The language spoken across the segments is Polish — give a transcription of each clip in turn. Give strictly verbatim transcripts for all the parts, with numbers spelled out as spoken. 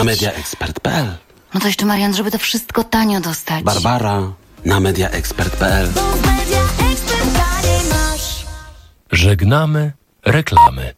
mediaexpert kropka p l. No to jeszcze, Marian, żeby to wszystko tanio dostać. Barbara na mediaexpert kropka p l. Żegnamy reklamy.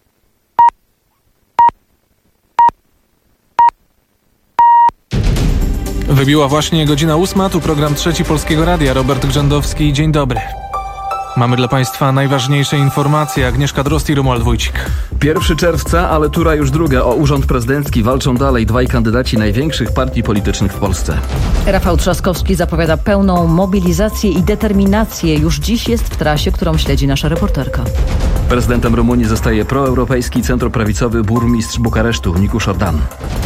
Wybiła właśnie godzina ósma, tu program Trzeci Polskiego Radia. Robert Grzędowski, dzień dobry. Mamy dla Państwa najważniejsze informacje. Agnieszka Drozd i Romuald Wójcik. pierwszego czerwca, ale tura już druga. O urząd prezydencki walczą dalej dwaj kandydaci największych partii politycznych w Polsce. Rafał Trzaskowski zapowiada pełną mobilizację i determinację. Już dziś jest w trasie, którą śledzi nasza reporterka. Prezydentem Rumunii zostaje proeuropejski centroprawicowy burmistrz Bukaresztu, Nicuș Ordan.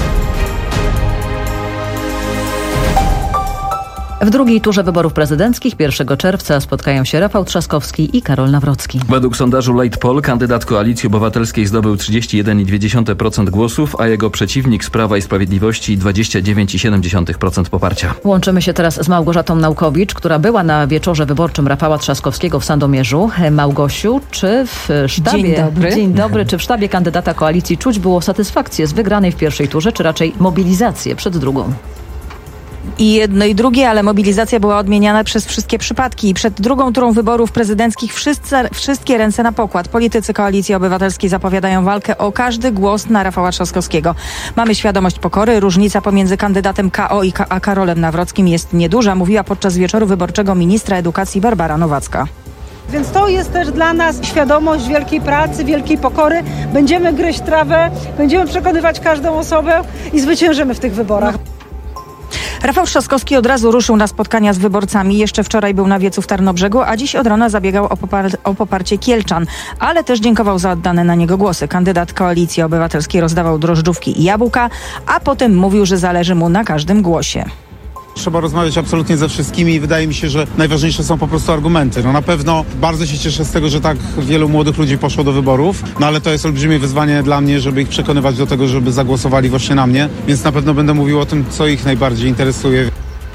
W drugiej turze wyborów prezydenckich pierwszego czerwca spotkają się Rafał Trzaskowski i Karol Nawrocki. Według sondażu Late Poll kandydat Koalicji Obywatelskiej zdobył trzydzieści jeden i dwie dziesiąte procent głosów, a jego przeciwnik z Prawa i Sprawiedliwości dwadzieścia dziewięć i siedem dziesiątych procent poparcia. Łączymy się teraz z Małgorzatą Naukowicz, która była na wieczorze wyborczym Rafała Trzaskowskiego w Sandomierzu. Małgosiu, czy w sztabie... Dzień dobry. Dzień dobry. Czy w sztabie kandydata Koalicji czuć było satysfakcję z wygranej w pierwszej turze, czy raczej mobilizację przed drugą? I jedno i drugie, ale mobilizacja była odmieniana przez wszystkie przypadki. I przed drugą turą wyborów prezydenckich wszyscy, wszystkie ręce na pokład. Politycy Koalicji Obywatelskiej zapowiadają walkę o każdy głos na Rafała Trzaskowskiego. Mamy świadomość pokory. Różnica pomiędzy kandydatem K O i K- a Karolem Nawrockim jest nieduża, mówiła podczas wieczoru wyborczego ministra edukacji Barbara Nowacka. Więc to jest też dla nas świadomość wielkiej pracy, wielkiej pokory. Będziemy gryźć trawę, będziemy przekonywać każdą osobę i zwyciężymy w tych wyborach. Rafał Trzaskowski od razu ruszył na spotkania z wyborcami. Jeszcze wczoraj był na wiecu w Tarnobrzegu, a dziś od rana zabiegał o, popar- o poparcie kielczan, ale też dziękował za oddane na niego głosy. Kandydat Koalicji Obywatelskiej rozdawał drożdżówki i jabłka, a potem mówił, że zależy mu na każdym głosie. Trzeba rozmawiać absolutnie ze wszystkimi i wydaje mi się, że najważniejsze są po prostu argumenty. No na pewno bardzo się cieszę z tego, że tak wielu młodych ludzi poszło do wyborów, no ale to jest olbrzymie wyzwanie dla mnie, żeby ich przekonywać do tego, żeby zagłosowali właśnie na mnie, więc na pewno będę mówił o tym, co ich najbardziej interesuje.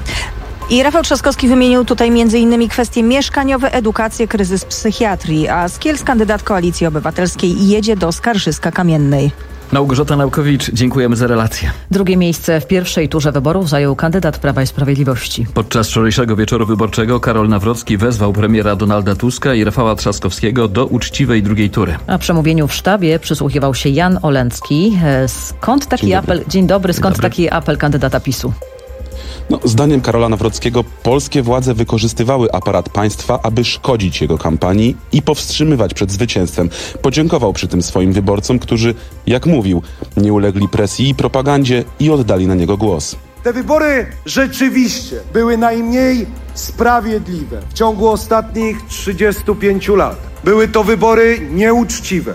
I Rafał Trzaskowski wymienił tutaj między innymi kwestie mieszkaniowe, edukację, kryzys psychiatrii, a z Kielc kandydat Koalicji Obywatelskiej jedzie do Skarszyska-Kamiennej. Małgorzata Naukowicz, dziękujemy za relację. Drugie miejsce w pierwszej turze wyborów zajął kandydat Prawa i Sprawiedliwości. Podczas wczorajszego wieczoru wyborczego Karol Nawrocki wezwał premiera Donalda Tuska i Rafała Trzaskowskiego do uczciwej drugiej tury. A przemówieniu w sztabie przysłuchiwał się Jan Olencki. Skąd taki Dzień apel? Dzień dobry. Skąd Dzień dobry. taki apel kandydata PiSu? No, zdaniem Karola Nawrockiego polskie władze wykorzystywały aparat państwa, aby szkodzić jego kampanii i powstrzymywać przed zwycięstwem. Podziękował przy tym swoim wyborcom, którzy, jak mówił, nie ulegli presji i propagandzie i oddali na niego głos. Te wybory rzeczywiście były najmniej sprawiedliwe w ciągu ostatnich trzydziestu pięciu lat. Były to wybory nieuczciwe.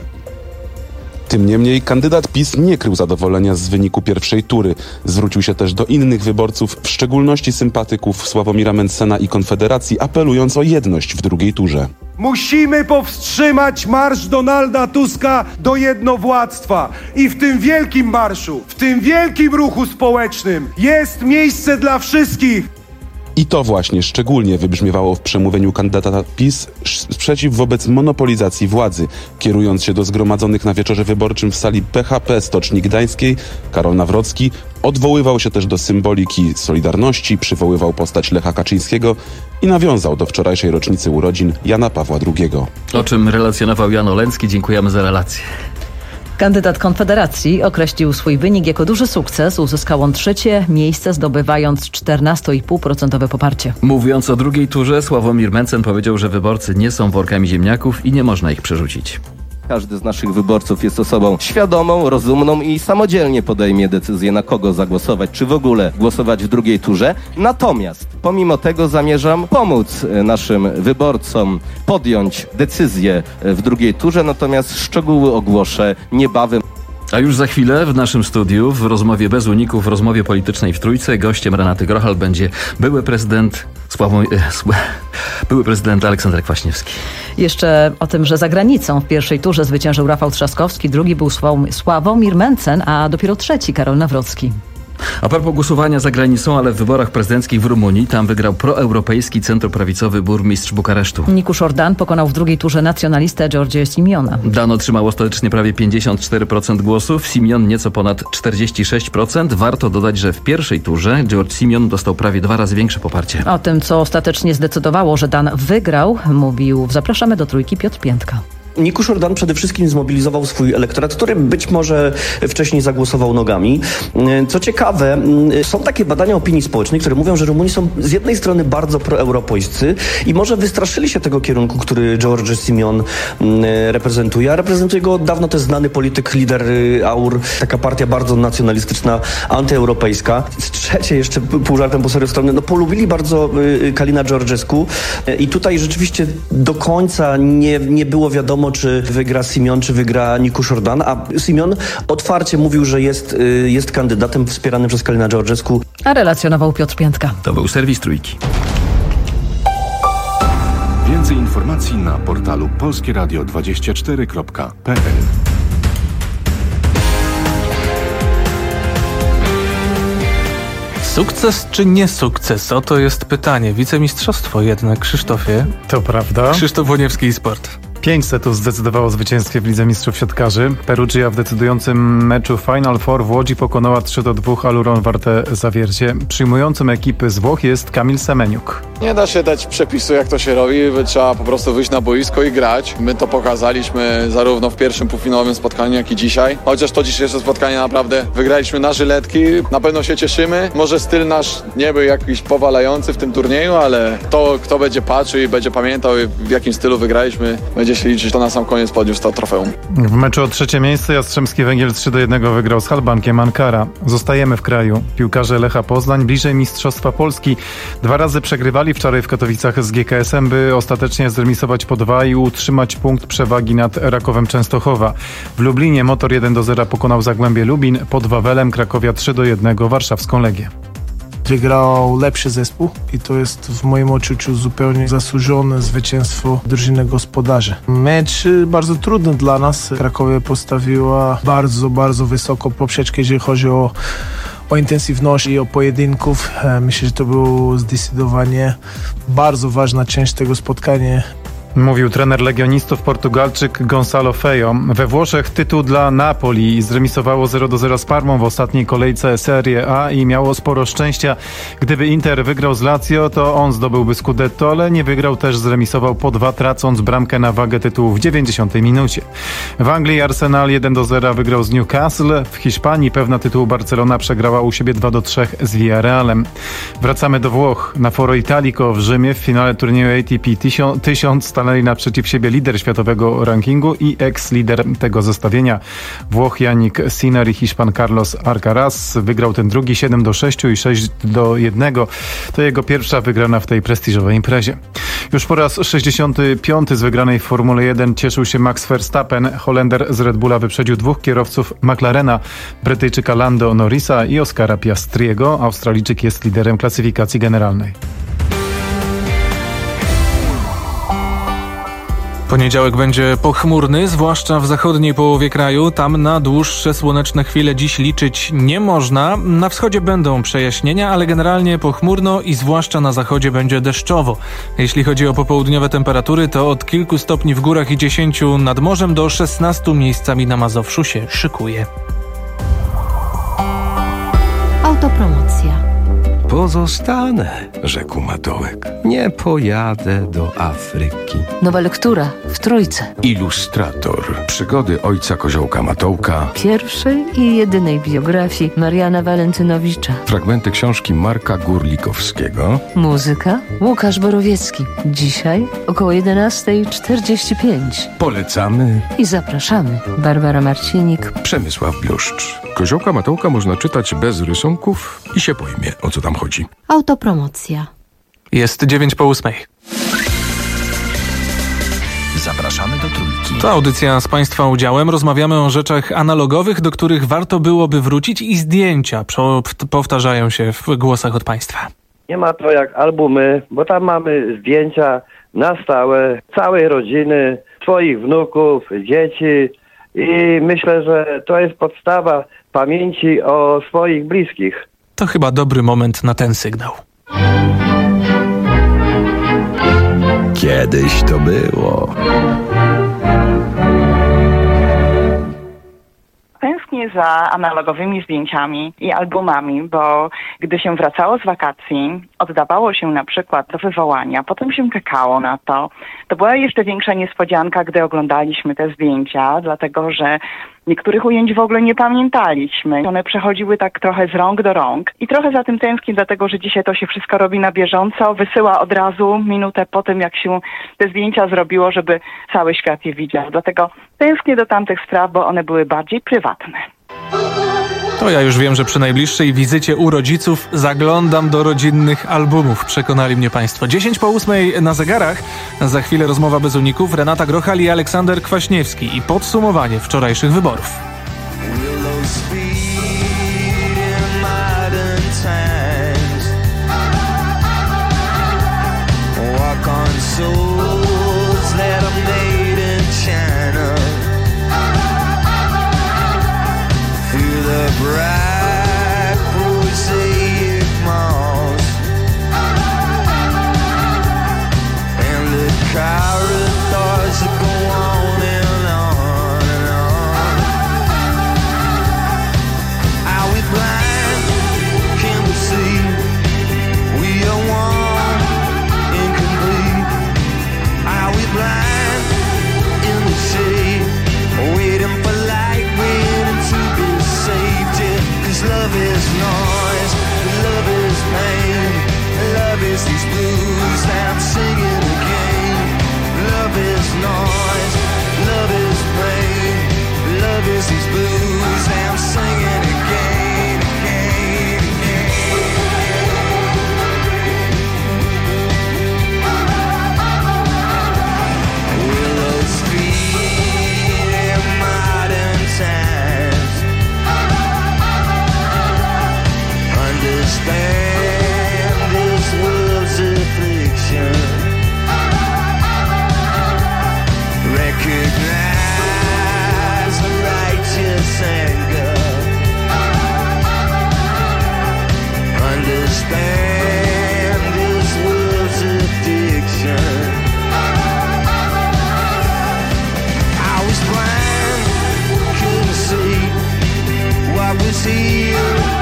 Tym niemniej kandydat PiS nie krył zadowolenia z wyniku pierwszej tury. Zwrócił się też do innych wyborców, w szczególności sympatyków Sławomira Mentzena i Konfederacji, apelując o jedność w drugiej turze. Musimy powstrzymać marsz Donalda Tuska do jednowładztwa. I w tym wielkim marszu, w tym wielkim ruchu społecznym jest miejsce dla wszystkich. I to właśnie szczególnie wybrzmiewało w przemówieniu kandydata PiS sprzeciw wobec monopolizacji władzy. Kierując się do zgromadzonych na wieczorze wyborczym w sali P H P Stoczni Gdańskiej, Karol Nawrocki odwoływał się też do symboliki Solidarności, przywoływał postać Lecha Kaczyńskiego i nawiązał do wczorajszej rocznicy urodzin Jana Pawła drugiego. O czym relacjonował Jan Olencki. Dziękujemy za relację. Kandydat Konfederacji określił swój wynik jako duży sukces. Uzyskał on trzecie miejsce, zdobywając czternaście i pół procent poparcie. Mówiąc o drugiej turze, Sławomir Mentzen powiedział, że wyborcy nie są workami ziemniaków i nie można ich przerzucić. Każdy z naszych wyborców jest osobą świadomą, rozumną i samodzielnie podejmie decyzję, na kogo zagłosować, czy w ogóle głosować w drugiej turze. Natomiast pomimo tego zamierzam pomóc naszym wyborcom podjąć decyzję w drugiej turze, natomiast szczegóły ogłoszę niebawem. A już za chwilę w naszym studiu, w rozmowie bez uników, w rozmowie politycznej w Trójce, gościem Renaty Grochal będzie były prezydent Sławo... były prezydent Aleksander Kwaśniewski. Jeszcze o tym, że za granicą w pierwszej turze zwyciężył Rafał Trzaskowski, drugi był Sławomir Mentzen, a dopiero trzeci Karol Nawrocki. A propos głosowania za granicą, ale w wyborach prezydenckich w Rumunii, tam wygrał proeuropejski centroprawicowy burmistrz Bukaresztu. Nicusz Ordan pokonał w drugiej turze nacjonalistę George Simiona. Dan otrzymał ostatecznie prawie pięćdziesiąt cztery procent głosów, Simion nieco ponad czterdzieści sześć procent. Warto dodać, że w pierwszej turze George Simion dostał prawie dwa razy większe poparcie. O tym, co ostatecznie zdecydowało, że Dan wygrał, mówił w Zapraszamy do Trójki Piotr Piętka. Nicusz Ordan przede wszystkim zmobilizował swój elektorat, który być może wcześniej zagłosował nogami. Co ciekawe, są takie badania opinii społecznej, które mówią, że Rumuni są z jednej strony bardzo proeuropejscy i może wystraszyli się tego kierunku, który George Simion reprezentuje, a reprezentuje go od dawna też znany polityk, lider A U R, taka partia bardzo nacjonalistyczna, antyeuropejska. Z trzeciej jeszcze pół żartem, po serio strony, no polubili bardzo Kalina Georgescu i tutaj rzeczywiście do końca nie, nie było wiadomo, czy wygra Simion, czy wygra Nicusz Ordan, a Simion otwarcie mówił, że jest, jest kandydatem wspieranym przez Kalina Georgescu. A relacjonował Piotr Piętka. To był serwis Trójki. Więcej informacji na portalu polskie radio dwadzieścia cztery kropka p l. Sukces czy nie sukces? Oto jest pytanie. Wicemistrzostwo jednak, Krzysztofie. To prawda. Krzysztof Łoniewski i Sport. Pięć setów zdecydowało o zwycięstwie w Lidze Mistrzów Siatkarzy. Perugia w decydującym meczu Final Four w Łodzi pokonała trzy do dwóch Aluron Warte Zawiercie. Przyjmującym ekipy z Włoch jest Kamil Semeniuk. Nie da się dać przepisu, jak to się robi. Trzeba po prostu wyjść na boisko i grać. My to pokazaliśmy zarówno w pierwszym półfinałowym spotkaniu, jak i dzisiaj. Chociaż to dzisiejsze spotkanie naprawdę wygraliśmy na żyletki. Na pewno się cieszymy. Może styl nasz nie był jakiś powalający w tym turnieju, ale to, kto będzie patrzył i będzie pamiętał, w jakim stylu wygraliśmy, będzie się liczyć, to na sam koniec podniósł to trofeum. W meczu o trzecie miejsce Jastrzębski Węgiel trzy do jednego wygrał z Halbankiem Ankara. Zostajemy w kraju. Piłkarze Lecha Poznań bliżej Mistrzostwa Polski. Dwa razy przegrywali wczoraj w Katowicach z G K S em, by ostatecznie zremisować po dwa i utrzymać punkt przewagi nad Rakowem Częstochowa. W Lublinie Motor jeden do zera pokonał Zagłębie Lubin, pod Wawelem Krakowia trzy do jednego warszawską Legię. Wygrał lepszy zespół i to jest w moim odczuciu zupełnie zasłużone zwycięstwo drużyny gospodarzy. Mecz bardzo trudny dla nas. Krakowie postawiła bardzo, bardzo wysoko poprzeczkę, jeżeli chodzi o, o intensywność i o pojedynków. Myślę, że to było zdecydowanie bardzo ważna część tego spotkania. Mówił trener legionistów Portugalczyk Gonçalo Feio. We Włoszech tytuł dla Napoli zremisowało zero do zera z Parmą w ostatniej kolejce Serie A i miało sporo szczęścia. Gdyby Inter wygrał z Lazio, to on zdobyłby Scudetto, ale nie wygrał, też zremisował po dwa, tracąc bramkę na wagę tytułu w dziewięćdziesiątej minucie. W Anglii Arsenal jeden do zera wygrał z Newcastle. W Hiszpanii pewna tytułu Barcelona przegrała u siebie dwa do trzech z Villarrealem. Wracamy do Włoch. Na Foro Italico w Rzymie w finale turnieju A T P tysiąc stanęli naprzeciw siebie lider światowego rankingu i ex-lider tego zestawienia. Włoch Yannick Sinner i Hiszpan Carlos Alcaraz. Wygrał ten drugi siedem do sześciu i sześć do jednego. To jego pierwsza wygrana w tej prestiżowej imprezie. Już po raz sześćdziesiąty piąty z wygranej w Formule jeden cieszył się Max Verstappen. Holender z Red Bulla wyprzedził dwóch kierowców McLarena, Brytyjczyka Lando Norrisa i Oscara Piastriego. Australijczyk jest liderem klasyfikacji generalnej. Poniedziałek będzie pochmurny, zwłaszcza w zachodniej połowie kraju. Tam na dłuższe słoneczne chwile dziś liczyć nie można. Na wschodzie będą przejaśnienia, ale generalnie pochmurno i zwłaszcza na zachodzie będzie deszczowo. Jeśli chodzi o popołudniowe temperatury, to od kilku stopni w górach i dziesięciu nad morzem do szesnastu miejscami na Mazowszu się szykuje. Autopromocja. Pozostanę, rzekł Matołek. Nie pojadę do Afryki. Nowa lektura w Trójce. Ilustrator. Przygody ojca Koziołka Matołka. Pierwszej i jedynej biografii Mariana Walentynowicza. Fragmenty książki Marka Górlikowskiego. Muzyka Łukasz Borowiecki. Dzisiaj około jedenasta czterdzieści pięć. Polecamy i zapraszamy. Barbara Marcinik. Przemysław Bluszcz. Koziołka Matołka można czytać bez rysunków i się pojmie, o co tam chodzi. Autopromocja. Jest dziewięć po ósmej. Zapraszamy do Trójki. To audycja z Państwa udziałem. Rozmawiamy o rzeczach analogowych, do których warto byłoby wrócić, i zdjęcia powtarzają się w głosach od Państwa. Nie ma to jak albumy, bo tam mamy zdjęcia na stałe, całej rodziny, swoich wnuków, dzieci, i myślę, że to jest podstawa pamięci o swoich bliskich. To chyba dobry moment na ten sygnał. Kiedyś to było. Tęsknię za analogowymi zdjęciami i albumami, bo gdy się wracało z wakacji, oddawało się na przykład do wywołania, potem się czekało na to. To była jeszcze większa niespodzianka, gdy oglądaliśmy te zdjęcia, dlatego że niektórych ujęć w ogóle nie pamiętaliśmy. One przechodziły tak trochę z rąk do rąk i trochę za tym tęsknię, dlatego że dzisiaj to się wszystko robi na bieżąco, wysyła od razu minutę po tym, jak się te zdjęcia zrobiło, żeby cały świat je widział. Dlatego tęsknię do tamtych spraw, bo one były bardziej prywatne. To ja już wiem, że przy najbliższej wizycie u rodziców zaglądam do rodzinnych albumów. Przekonali mnie państwo. dziesięć po ósmej na zegarach. Za chwilę rozmowa bez uników. Renata Grochal i Aleksander Kwaśniewski i podsumowanie wczorajszych wyborów. Bright prosaic malls and the corridors that go on and on and on. Are we blind? Can we see? We are one, incomplete. Are we blind in the shade, waiting for light, waiting to be saved? Love is noise, love is pain, love is these blues that I'm singing again. Love is noise, love is pain, love is these blues that I'm singing again, again, again. Willow Street in modern times. Understand this world's affliction. Recognize the righteous anger. Understand this world's addiction. I was blind, couldn't see what was here.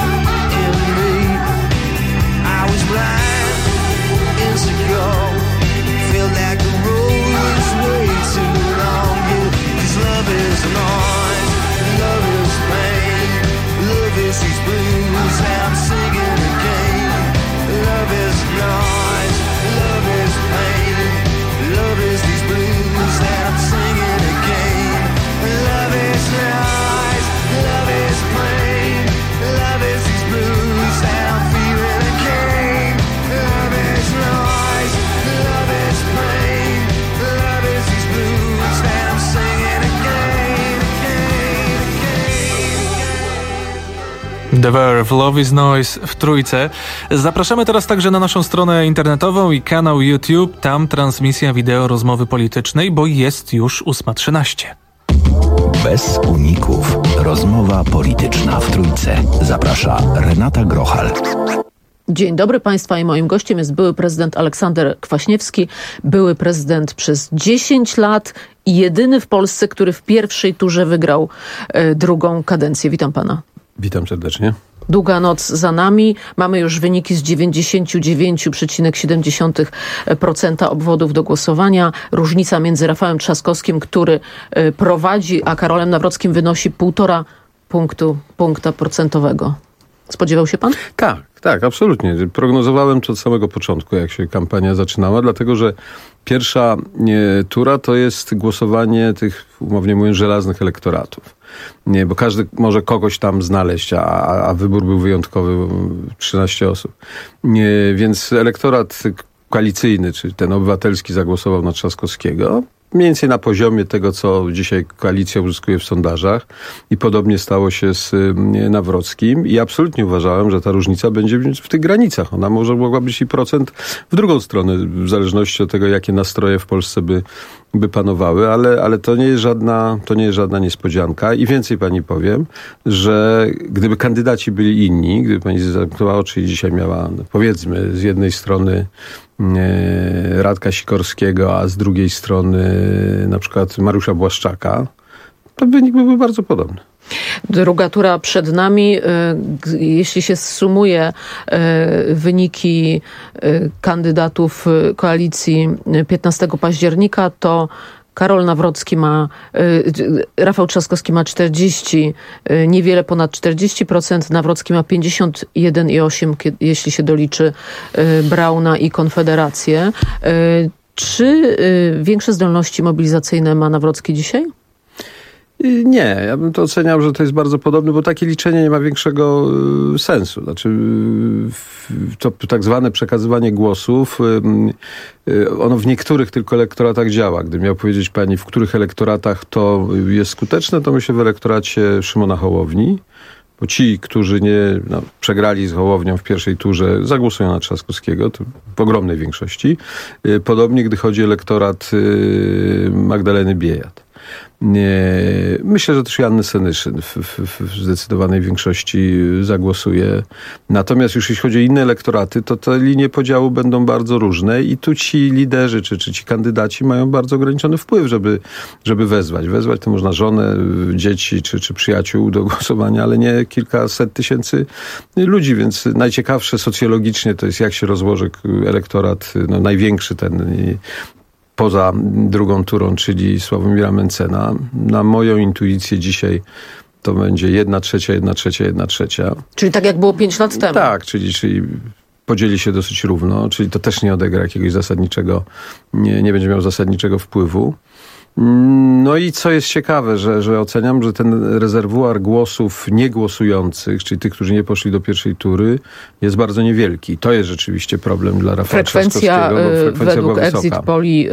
I was blind, insecure, felt like the road was way too long. Yeah, 'cause love is noise, love is pain, love is these blues that I'm singing again. Love is noise, love is pain, love is these blues that I'm singing again. Love is noise, love is pain, love is these blues that I'm feeling again. Love is noise, love is pain, love is these blues that I'm singing again, again, again. The Verve, Love is Noise w trójce. Zapraszamy teraz także na naszą stronę internetową i kanał YouTube. Tam transmisja wideo rozmowy politycznej, bo jest już ósma trzynaście. Bez uników. Rozmowa polityczna w trójce. Zaprasza Renata Grochal. Dzień dobry Państwa i moim gościem jest były prezydent Aleksander Kwaśniewski. Były prezydent przez dziesięć lat i jedyny w Polsce, który w pierwszej turze wygrał e, drugą kadencję. Witam Pana. Witam serdecznie. Długa noc za nami. Mamy już wyniki z dziewięćdziesiąt dziewięć przecinek siedem procent obwodów do głosowania. Różnica między Rafałem Trzaskowskim, który prowadzi, a Karolem Nawrockim wynosi półtora punktu, punkta procentowego. Spodziewał się pan? Tak, tak, absolutnie. Prognozowałem to od samego początku, jak się kampania zaczynała, dlatego że pierwsza nie, tura to jest głosowanie tych, umownie mówiąc, żelaznych elektoratów. Nie, bo każdy może kogoś tam znaleźć, a, a wybór był wyjątkowy, trzynaście osób. Nie, więc elektorat koalicyjny, czy ten obywatelski, zagłosował na Trzaskowskiego. mniej więcej na poziomie tego, co dzisiaj koalicja uzyskuje w sondażach i podobnie stało się z Nawrockim i absolutnie uważałem, że ta różnica będzie w tych granicach. Ona może mogła być i procent w drugą stronę, w zależności od tego, jakie nastroje w Polsce by, by panowały, ale, ale to nie jest żadna, to nie jest żadna niespodzianka i więcej pani powiem, że gdyby kandydaci byli inni, gdyby pani zamknęła oczy i dzisiaj miała, no powiedzmy, z jednej strony Radka Sikorskiego, a z drugiej strony na przykład Mariusza Błaszczaka, to wynik byłby bardzo podobny. Druga tura przed nami. Jeśli się zsumuje wyniki kandydatów koalicji piętnastego października, to Karol Nawrocki ma, Rafał Trzaskowski ma czterdzieści, niewiele ponad czterdzieści procent, Nawrocki ma pięćdziesiąt jeden przecinek osiem procent, jeśli się doliczy Brauna i Konfederację. Czy większe zdolności mobilizacyjne ma Nawrocki dzisiaj? Nie, ja bym to oceniał, że to jest bardzo podobne, bo takie liczenie nie ma większego sensu. Znaczy, to tak zwane przekazywanie głosów, ono w niektórych tylko elektoratach działa. Gdybym miał powiedzieć pani, w których elektoratach to jest skuteczne, to myślę w elektoracie Szymona Hołowni. Bo ci, którzy nie no, przegrali z Hołownią w pierwszej turze, zagłosują na Trzaskowskiego, to w ogromnej większości. Podobnie, gdy chodzi o elektorat Magdaleny Biejat. Nie, myślę, że też Joanny Senyszyn w, w, w zdecydowanej większości zagłosuje. Natomiast już jeśli chodzi o inne elektoraty, to te linie podziału będą bardzo różne i tu ci liderzy, czy, czy ci kandydaci mają bardzo ograniczony wpływ, żeby, żeby wezwać. Wezwać to można żonę, dzieci, czy, czy przyjaciół do głosowania, ale nie kilkaset tysięcy ludzi, więc najciekawsze socjologicznie to jest, jak się rozłoży elektorat, no, największy ten poza drugą turą, czyli Sławomira Mencena. Na moją intuicję dzisiaj to będzie jedna trzecia, jedna trzecia, jedna trzecia. Czyli tak jak było pięć lat temu. Tak, czyli, czyli podzieli się dosyć równo, czyli to też nie odegra jakiegoś zasadniczego, nie, nie będzie miał zasadniczego wpływu. No i co jest ciekawe, że, że oceniam, że ten rezerwuar głosów niegłosujących, czyli tych, którzy nie poszli do pierwszej tury, jest bardzo niewielki. To jest rzeczywiście problem dla Rafała Trzaskowskiego. Frekwencja według Exit Poli,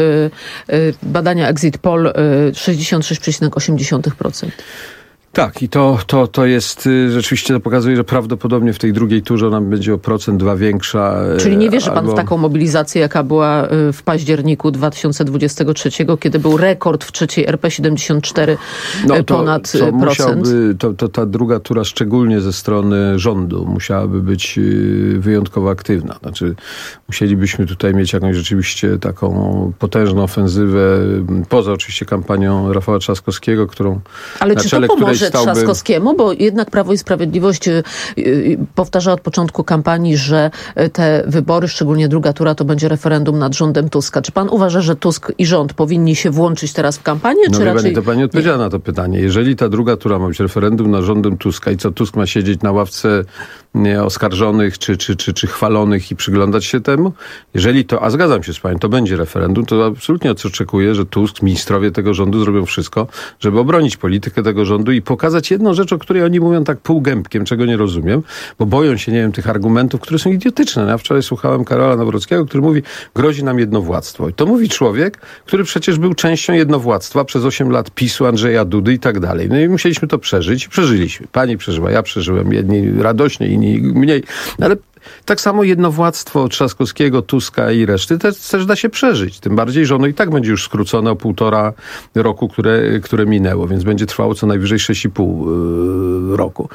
badania Exit Poll sześćdziesiąt sześć przecinek osiem procent. Tak, i to, to, to jest, rzeczywiście to pokazuje, że prawdopodobnie w tej drugiej turze ona będzie o procent, dwa większa. Czyli nie wierzy pan albo... w taką mobilizację, jaka była w październiku dwa tysiące dwudziestego trzeciego, kiedy był rekord w trzeciej R P siedemdziesiąt cztery no to, ponad to procent? Musiałby, to, to ta druga tura, szczególnie ze strony rządu, musiałaby być wyjątkowo aktywna. Znaczy, musielibyśmy tutaj mieć jakąś rzeczywiście taką potężną ofensywę, poza oczywiście kampanią Rafała Trzaskowskiego, którą Ale na czy czele to pomoże której stałby... Trzaskowskiemu? Bo jednak Prawo i Sprawiedliwość y, y, powtarza od początku kampanii, że te wybory, szczególnie druga tura, to będzie referendum nad rządem Tuska. Czy pan uważa, że Tusk i rząd powinni się włączyć teraz w kampanię? No czy raczej... pani, to pani odpowiedziała nie? na to pytanie. Jeżeli ta druga tura ma być referendum nad rządem Tuska i co, Tusk ma siedzieć na ławce nie, oskarżonych czy, czy, czy, czy chwalonych i przyglądać się temu? Jeżeli to, a zgadzam się z panią, to będzie referendum, to absolutnie oczekuję, że Tusk, ministrowie tego rządu zrobią wszystko, żeby obronić politykę tego rządu i pokazać jedną rzecz, o której oni mówią tak półgębkiem, czego nie rozumiem, bo boją się, nie wiem, tych argumentów, które są idiotyczne. Ja wczoraj słuchałem Karola Nawrockiego, który mówi, grozi nam jednowładztwo. I to mówi człowiek, który przecież był częścią jednowładztwa przez osiem lat PiSu, Andrzeja Dudy i tak dalej. No i musieliśmy to przeżyć i przeżyliśmy. Pani przeżyła, ja przeżyłem, jedni radośnie, inni mniej. Ale tak samo jednowładztwo Trzaskowskiego, Tuska i reszty też, też da się przeżyć. Tym bardziej, że ono i tak będzie już skrócone o półtora roku, które, które minęło, więc będzie trwało co najwyżej sześć i pół roku.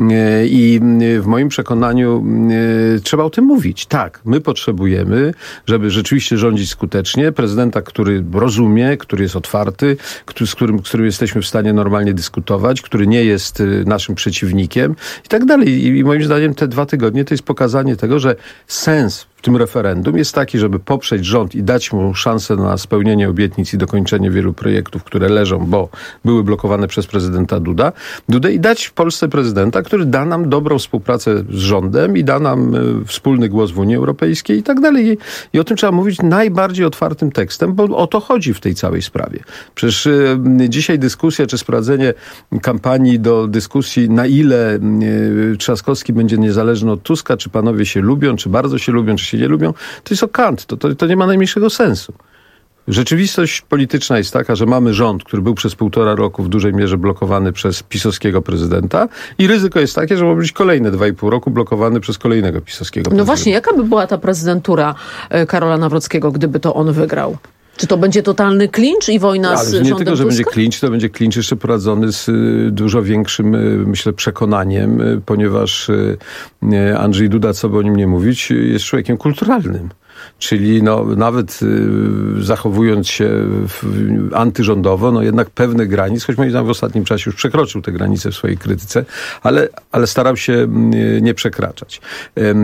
I w moim przekonaniu trzeba o tym mówić. Tak, my potrzebujemy, żeby rzeczywiście rządzić skutecznie, prezydenta, który rozumie, który jest otwarty, który, z którym, z którym jesteśmy w stanie normalnie dyskutować, który nie jest naszym przeciwnikiem i tak dalej. I moim zdaniem te dwa tygodnie to jest pokazanie tego, że sens w tym referendum jest taki, żeby poprzeć rząd i dać mu szansę na spełnienie obietnic i dokończenie wielu projektów, które leżą, bo były blokowane przez prezydenta Duda, Dudę i dać w Polsce prezydenta, który da nam dobrą współpracę z rządem i da nam y, wspólny głos w Unii Europejskiej i tak dalej. I, I o tym trzeba mówić najbardziej otwartym tekstem, bo o to chodzi w tej całej sprawie. Przecież y, dzisiaj dyskusja, czy sprowadzenie kampanii do dyskusji, na ile y, Trzaskowski będzie niezależny od Tuska, czy panowie się lubią, czy bardzo się lubią, czy się nie lubią, to jest o kant. To, to, to nie ma najmniejszego sensu. Rzeczywistość polityczna jest taka, że mamy rząd, który był przez półtora roku w dużej mierze blokowany przez pisowskiego prezydenta i ryzyko jest takie, że może być kolejne dwa i pół roku blokowany przez kolejnego pisowskiego prezydenta. No właśnie, jaka by była ta prezydentura Karola Nawrockiego, gdyby to on wygrał? Czy to będzie totalny klincz i wojna Ale z nie rządem tylko, że Tuska? będzie klincz, to będzie klincz jeszcze prowadzony z y, dużo większym, y, myślę, przekonaniem, y, ponieważ y, y, Andrzej Duda, co by o nim nie mówić, y, jest człowiekiem kulturalnym. Czyli no, nawet y, zachowując się w, antyrządowo, no jednak pewne granice, choć moim zdaniem w ostatnim czasie już przekroczył te granice w swojej krytyce, ale, ale starał się y, nie przekraczać. Y, y,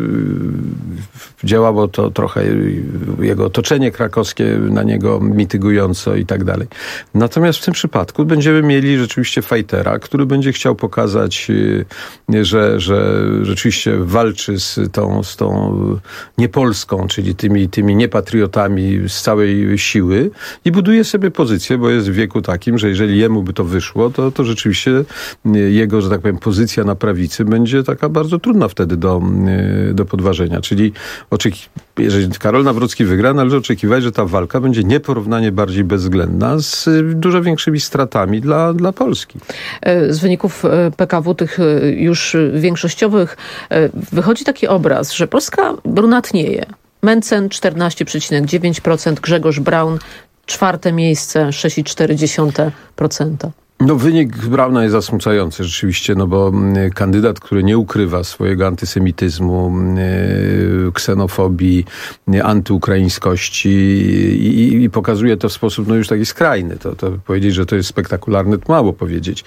działało to trochę, y, jego otoczenie krakowskie na niego mitygująco i tak dalej. Natomiast w tym przypadku będziemy mieli rzeczywiście fajtera, który będzie chciał pokazać, y, że, że rzeczywiście walczy z tą, z tą niepolską, czyli tymi, tymi niepatriotami z całej siły i buduje sobie pozycję, bo jest w wieku takim, że jeżeli jemu by to wyszło, to, to rzeczywiście jego, że tak powiem, pozycja na prawicy będzie taka bardzo trudna wtedy do, do podważenia. Czyli oczeki- jeżeli Karol Nawrocki wygra, należy oczekiwać, że ta walka będzie nieporównanie bardziej bezwzględna z dużo większymi stratami dla, dla Polski. Z wyników P K W, tych już większościowych, wychodzi taki obraz, że Polska brunatnieje. Mencen czternaście przecinek dziewięć procent, Grzegorz Braun czwarte miejsce, sześć przecinek cztery procent. No wynik Brauna jest zasmucający rzeczywiście, no bo kandydat, który nie ukrywa swojego antysemityzmu, ksenofobii, antyukraińskości i, i pokazuje to w sposób no już taki skrajny. To, to powiedzieć, że to jest spektakularne, to mało powiedzieć.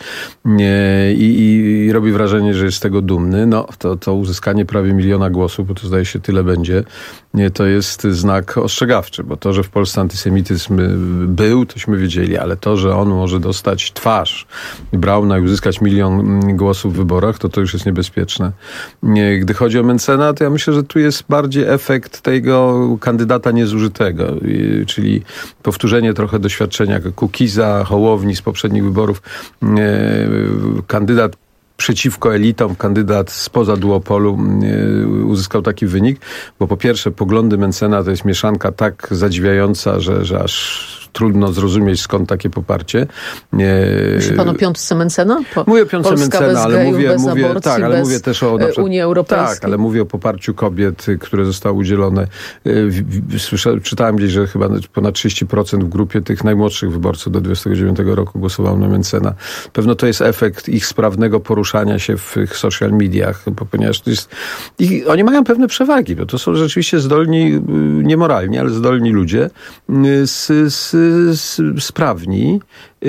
I, i robi wrażenie, że jest z tego dumny. No to, to uzyskanie prawie miliona głosów, bo to zdaje się tyle będzie, to jest znak ostrzegawczy, bo to, że w Polsce antysemityzm był, tośmy wiedzieli, ale to, że on może dostać twarz Brauna i uzyskać milion głosów w wyborach, to to już jest niebezpieczne. Gdy chodzi o Mencena, to ja myślę, że tu jest bardziej efekt tego kandydata niezużytego, czyli powtórzenie trochę doświadczenia Kukiza, Hołowni z poprzednich wyborów. Kandydat przeciwko elitom, kandydat spoza duopolu uzyskał taki wynik, bo po pierwsze poglądy Mencena to jest mieszanka tak zadziwiająca, że, że aż trudno zrozumieć, skąd takie poparcie. Myśli pan o piątce Mencena? Po, mówię o piątce Polska Mencena, bez ale gejów, mówię, bez mówię, aborcji, tak, ale bez mówię też o na przykład, Unii Europejskiej. Tak, ale mówię o poparciu kobiet, które zostało udzielone. Słyszałem, czytałem gdzieś, że chyba ponad trzydzieści procent w grupie tych najmłodszych wyborców do dwudziestego dziewiątego roku głosowało na Mencena. Pewno to jest efekt ich sprawnego poruszania się w social mediach, bo ponieważ to jest... I oni mają pewne przewagi, bo to są rzeczywiście zdolni, niemoralni, ale zdolni ludzie, z, z, z, sprawni,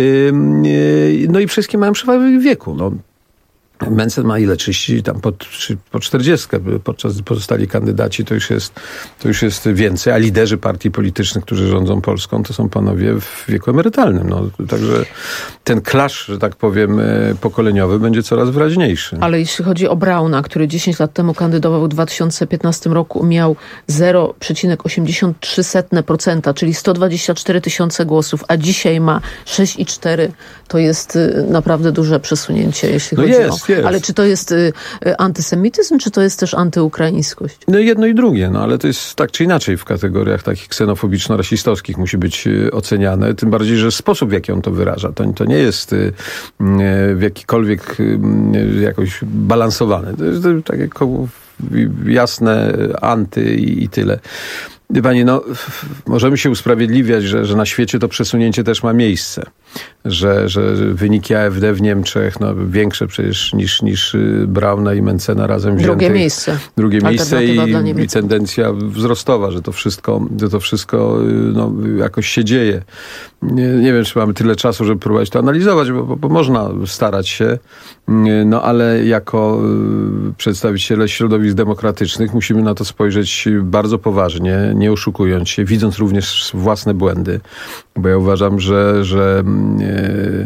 no i wszystkie mają przewagę w wieku. No. Mencen ma ile? trzydzieści, tam po, po czterdziestkę, podczas gdy pozostali kandydaci to już jest, to już jest więcej, a liderzy partii politycznych, którzy rządzą Polską, to są panowie w wieku emerytalnym. No, także ten clash, że tak powiem, pokoleniowy będzie coraz wyraźniejszy. Ale jeśli chodzi o Brauna, który dziesięć lat temu kandydował w dwa tysiące piętnastym roku, miał zero przecinek osiemdziesiąt trzy procent, czyli sto dwadzieścia cztery tysiące głosów, a dzisiaj ma sześć przecinek cztery procent, to jest naprawdę duże przesunięcie, jeśli no chodzi jest, o... Jest. Ale czy to jest y, antysemityzm, czy to jest też antyukraińskość? No jedno i drugie, no ale to jest tak czy inaczej w kategoriach takich ksenofobiczno-rasistowskich musi być y, oceniane, tym bardziej, że sposób, w jaki on to wyraża, to, to nie jest y, y, w jakikolwiek y, y, jakoś balansowane. To jest y, takie koło, y, jasne anty i, i tyle. Pani, no, możemy się usprawiedliwiać, że, że na świecie to przesunięcie też ma miejsce. Że, że wyniki A F D w Niemczech, no, większe przecież niż, niż Brauna i Mencena razem wziętych. Drugie miejsce. Drugie miejsce i, i tendencja wzrostowa, że to wszystko, że to wszystko no, jakoś się dzieje. Nie, nie wiem, czy mamy tyle czasu, żeby próbować to analizować, bo, bo, bo można starać się, no ale jako przedstawiciele środowisk demokratycznych musimy na to spojrzeć bardzo poważnie, nie oszukując się, widząc również własne błędy, bo ja uważam, że, że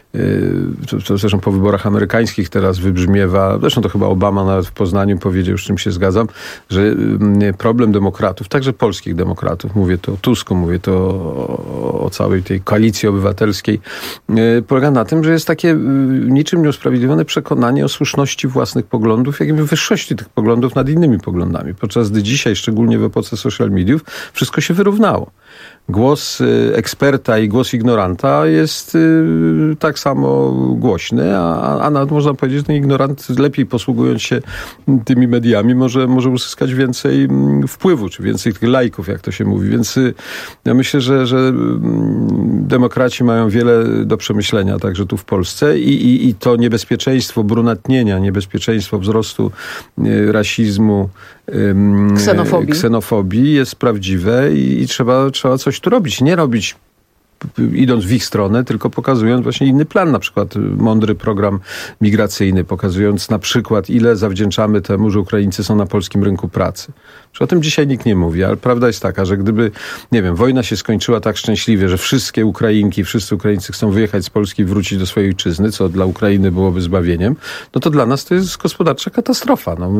to, to zresztą po wyborach amerykańskich teraz wybrzmiewa, zresztą to chyba Obama nawet w Poznaniu powiedział, z czym się zgadzam, że problem demokratów, także polskich demokratów, mówię to o Tusku, mówię to o, o całej tej koalicji obywatelskiej, polega na tym, że jest takie niczym nieusprawiedliwione przekonanie o słuszności własnych poglądów, jak i wyższości tych poglądów nad innymi poglądami. Podczas gdy dzisiaj, szczególnie w epoce social mediów, wszystko się wyrównało. Głos eksperta i głos ignoranta jest y, tak samo głośny, a, a nawet można powiedzieć, że ten ignorant, lepiej posługując się tymi mediami, może, może uzyskać więcej wpływu, czy więcej tych lajków, jak to się mówi. Więc y, ja myślę, że, że demokraci mają wiele do przemyślenia, także tu w Polsce i, i, i to niebezpieczeństwo brunatnienia, niebezpieczeństwo wzrostu y, rasizmu, Ksenofobii. ksenofobii jest prawdziwe i, i trzeba, trzeba coś tu robić. Nie robić idąc w ich stronę, tylko pokazując właśnie inny plan, na przykład mądry program migracyjny, pokazując na przykład, ile zawdzięczamy temu, że Ukraińcy są na polskim rynku pracy. O tym dzisiaj nikt nie mówi, ale prawda jest taka, że gdyby, nie wiem, wojna się skończyła tak szczęśliwie, że wszystkie Ukrainki, wszyscy Ukraińcy chcą wyjechać z Polski i wrócić do swojej ojczyzny, co dla Ukrainy byłoby zbawieniem, no to dla nas to jest gospodarcza katastrofa. No,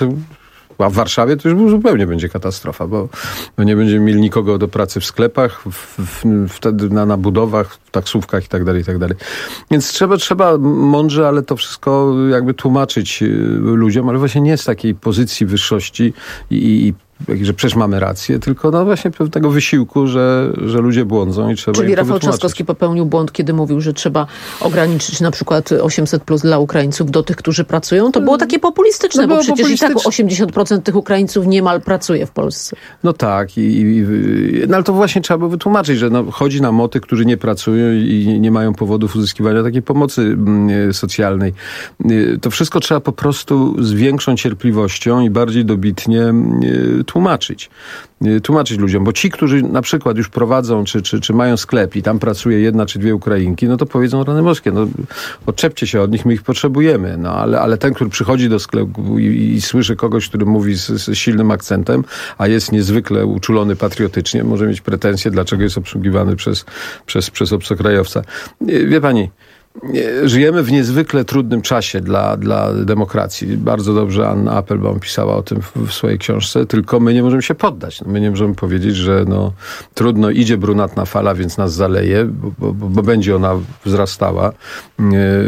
a w Warszawie to już zupełnie będzie katastrofa, bo, bo nie będziemy mieli nikogo do pracy w sklepach, w, w, wtedy na, na budowach, w taksówkach i tak dalej, i tak dalej. Więc trzeba, trzeba mądrze, ale to wszystko jakby tłumaczyć ludziom, ale właśnie nie z takiej pozycji wyższości i, i że przecież mamy rację, tylko no właśnie pewnego wysiłku, że, że ludzie błądzą i trzeba Czyli im to Rafał wytłumaczyć. Trzaskowski popełnił błąd, kiedy mówił, że trzeba ograniczyć na przykład osiemset plus dla Ukraińców do tych, którzy pracują. To było takie populistyczne, No bo było przecież i tak populistyczne. osiemdziesiąt procent tych Ukraińców niemal pracuje w Polsce. No tak, i, i, no ale to właśnie trzeba było wytłumaczyć, że no, chodzi nam o tych, którzy nie pracują i nie mają powodów uzyskiwania takiej pomocy mm, socjalnej. To wszystko trzeba po prostu z większą cierpliwością i bardziej dobitnie y, tłumaczyć. Tłumaczyć ludziom, bo ci, którzy na przykład już prowadzą, czy, czy, czy mają sklep i tam pracuje jedna czy dwie Ukrainki, no to powiedzą, rany boskie, no odczepcie się od nich, my ich potrzebujemy, no ale, ale ten, który przychodzi do sklepu i, i słyszy kogoś, który mówi z, z silnym akcentem, a jest niezwykle uczulony patriotycznie, może mieć pretensje, dlaczego jest obsługiwany przez, przez, przez obcokrajowca. Wie pani, żyjemy w niezwykle trudnym czasie dla, dla demokracji. Bardzo dobrze Anna Appelbaum pisała o tym w, w swojej książce, tylko my nie możemy się poddać. No, my nie możemy powiedzieć, że no, trudno, idzie brunatna fala, więc nas zaleje, bo, bo, bo będzie ona wzrastała. Yy,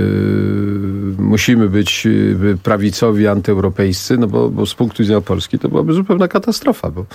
musimy być prawicowi, antyeuropejscy, no bo, bo z punktu widzenia Polski to byłaby zupełna katastrofa. Bo,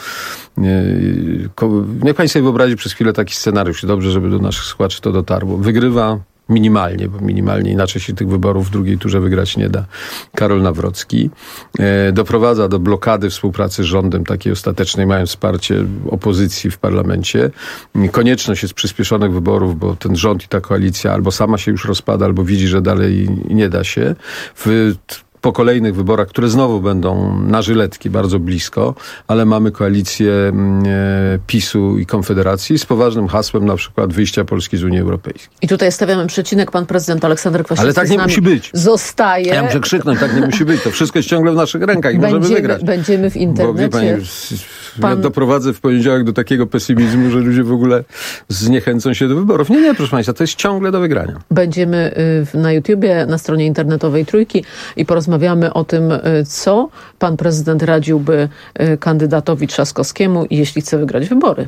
yy, ko, niech pani sobie wyobrazi przez chwilę taki scenariusz. Dobrze, żeby do naszych słuchaczy to dotarło. Wygrywa minimalnie, bo minimalnie inaczej się tych wyborów w drugiej turze wygrać nie da. Karol Nawrocki e, doprowadza do blokady współpracy z rządem, takiej ostatecznej, mając wsparcie opozycji w parlamencie. Konieczność jest przyspieszonych wyborów, bo ten rząd i ta koalicja albo sama się już rozpada, albo widzi, że dalej nie da się. W po kolejnych wyborach, które znowu będą na żyletki, bardzo blisko, ale mamy koalicję e, PiSu i Konfederacji z poważnym hasłem na przykład wyjścia Polski z Unii Europejskiej. I tutaj stawiamy przecinek, pan prezydent Aleksander Kwaśniewski Ale tak nie musi być. Zostaje. A ja muszę krzyknąć, tak nie musi być. To wszystko jest ciągle w naszych rękach i będziemy, możemy wygrać. Będziemy w internecie. Bo wie pani, Pan... ja doprowadzę w poniedziałek do takiego pesymizmu, że ludzie w ogóle zniechęcą się do wyborów. Nie, nie, proszę państwa, to jest ciągle do wygrania. Będziemy na YouTubie, na stronie internetowej Trójki i porozmawiamy o tym, co pan prezydent radziłby kandydatowi Trzaskowskiemu, jeśli chce wygrać wybory.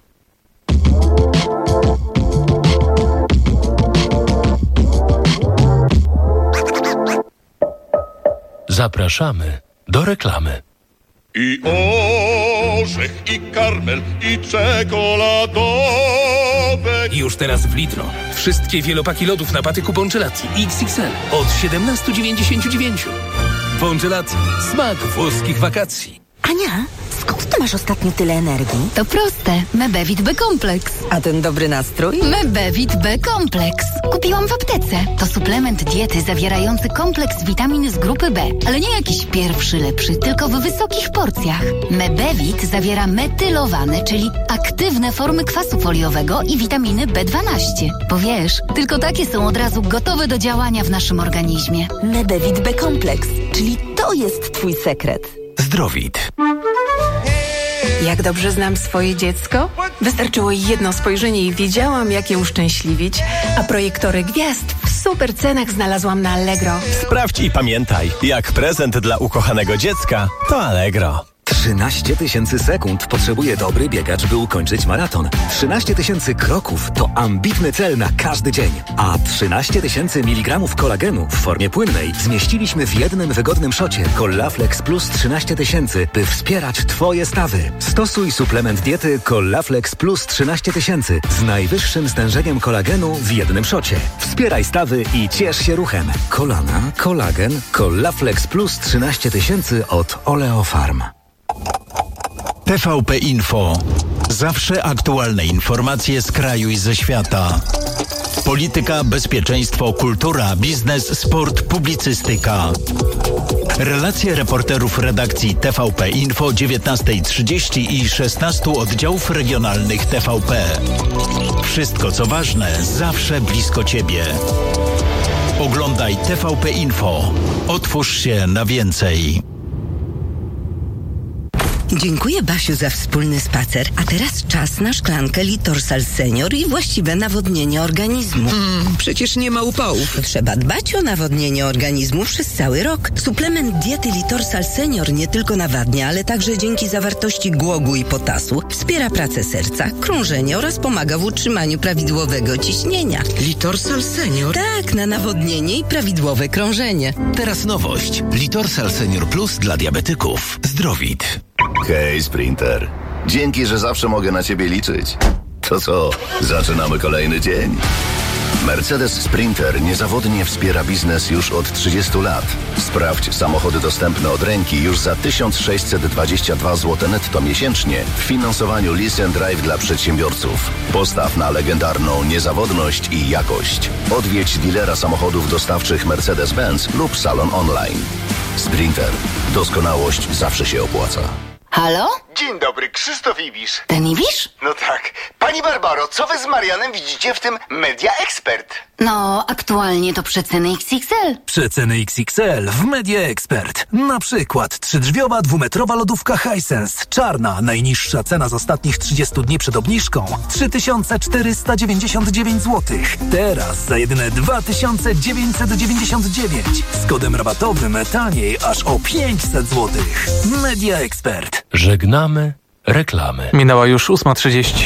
Zapraszamy do reklamy. I orzech, i karmel, i czekoladowe. Już teraz w Lidlo. Wszystkie wielopaki lodów na patyku Bongelati X X L od siedemnaście dziewięćdziesiąt dziewięć. Bongelati. Smak włoskich wakacji. Ania, skąd ty masz ostatnio tyle energii? To proste. Mebevit B-kompleks. A ten dobry nastrój? Mebevit B-kompleks. Kupiłam w aptece. To suplement diety zawierający kompleks witamin z grupy B. Ale nie jakiś pierwszy lepszy, tylko w wysokich porcjach. Mebevit zawiera metylowany, czyli aktywne formy kwasu foliowego i witaminy B dwanaście. Bo wiesz, tylko takie są od razu gotowe do działania w naszym organizmie. Mebevit B-kompleks, czyli to jest twój sekret. Zdrowit. Jak dobrze znam swoje dziecko? Wystarczyło jedno spojrzenie i wiedziałam, jak je uszczęśliwić, a projektory gwiazd w super cenach znalazłam na Allegro. Sprawdź i pamiętaj, jak prezent dla ukochanego dziecka, to Allegro. trzynaście tysięcy sekund potrzebuje dobry biegacz, by ukończyć maraton. trzynaście tysięcy kroków to ambitny cel na każdy dzień. A trzynaście tysięcy miligramów kolagenu w formie płynnej zmieściliśmy w jednym wygodnym szocie Collaflex Plus trzynaście tysięcy, by wspierać Twoje stawy. Stosuj suplement diety Collaflex Plus trzynaście tysięcy z najwyższym stężeniem kolagenu w jednym szocie. Wspieraj stawy i ciesz się ruchem. Kolana, kolagen, Collaflex Plus trzynaście tysięcy od Oleofarm. T V P Info. Zawsze aktualne informacje z kraju i ze świata. Polityka, bezpieczeństwo, kultura, biznes, sport, publicystyka. Relacje reporterów redakcji T V P Info dziewiętnasta trzydzieści i szesnastu oddziałów regionalnych T V P. Wszystko co ważne, zawsze blisko Ciebie. Oglądaj T V P Info. Otwórz się na więcej. Dziękuję, Basiu, za wspólny spacer. A teraz czas na szklankę Litorsal Senior i właściwe nawodnienie organizmu. Mm, przecież nie ma upałów. Trzeba dbać o nawodnienie organizmu przez cały rok. Suplement diety Litorsal Senior nie tylko nawadnia, ale także dzięki zawartości głogu i potasu wspiera pracę serca, krążenie oraz pomaga w utrzymaniu prawidłowego ciśnienia. Litorsal Senior? Tak, na nawodnienie i prawidłowe krążenie. Teraz nowość. Litorsal Senior Plus dla diabetyków. Zdrowit. Hej, Sprinter. Dzięki, że zawsze mogę na Ciebie liczyć. To co, zaczynamy kolejny dzień? Mercedes Sprinter niezawodnie wspiera biznes już od trzydziestu lat. Sprawdź samochody dostępne od ręki już za tysiąc sześćset dwadzieścia dwa złote netto miesięcznie w finansowaniu Lease and Drive dla przedsiębiorców. Postaw na legendarną niezawodność i jakość. Odwiedź dealera samochodów dostawczych Mercedes-Benz lub salon online. Sprinter. Doskonałość zawsze się opłaca. Halo? Dzień dobry, Krzysztof Ibisz. Ten Ibisz? No tak. Pani Barbaro, co wy z Marianem widzicie w tym Media Expert? No, aktualnie to przeceny X X L. Przeceny X X L w Media Expert. Na przykład trzydrzwiowa dwumetrowa lodówka Hisense. Czarna, najniższa cena z ostatnich trzydziestu dni przed obniżką. trzy tysiące czterysta dziewięćdziesiąt dziewięć złotych. Teraz za jedyne dwa tysiące dziewięćset dziewięćdziesiąt dziewięć. Z kodem rabatowym taniej aż o pięćset złotych. Media Expert. Żegnamy reklamy. Minęła już ósma trzydzieści.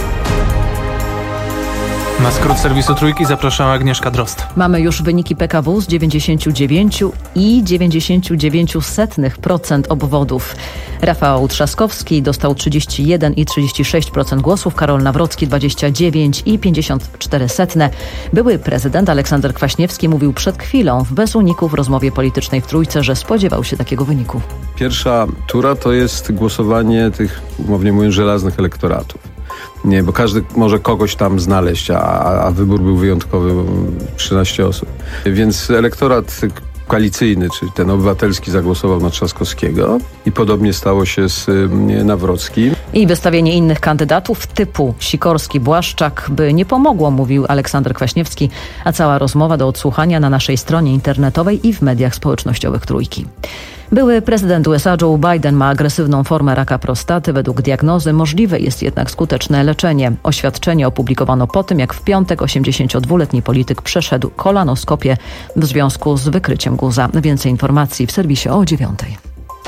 Na skrót serwisu Trójki zapraszała Agnieszka Drozd. Mamy już wyniki P K W z dziewięćdziesiąt dziewięć i dziewięćdziesiąt dziewięć procent obwodów. Rafał Trzaskowski dostał trzydzieści jeden i trzydzieści sześć procent głosów, Karol Nawrocki dwadzieścia dziewięć i pięćdziesiąt cztery procent. Były prezydent Aleksander Kwaśniewski mówił przed chwilą w Bez Uniku w rozmowie politycznej w Trójce, że spodziewał się takiego wyniku. Pierwsza tura to jest głosowanie tych, umownie mówiąc, żelaznych elektoratów. Nie, bo każdy może kogoś tam znaleźć, a, a wybór był wyjątkowy, trzynaście osób. Więc elektorat koalicyjny, czyli ten obywatelski, zagłosował na Trzaskowskiego i podobnie stało się z nie, Nawrockim. I wystawienie innych kandydatów typu Sikorski, Błaszczak by nie pomogło, mówił Aleksander Kwaśniewski, a cała rozmowa do odsłuchania na naszej stronie internetowej i w mediach społecznościowych Trójki. Były prezydent U S A Joe Biden ma agresywną formę raka prostaty. Według diagnozy możliwe jest jednak skuteczne leczenie. Oświadczenie opublikowano po tym, jak w piątek osiemdziesięciodwuletni polityk przeszedł kolanoskopię w związku z wykryciem guza. Więcej informacji w serwisie o dziewiątej.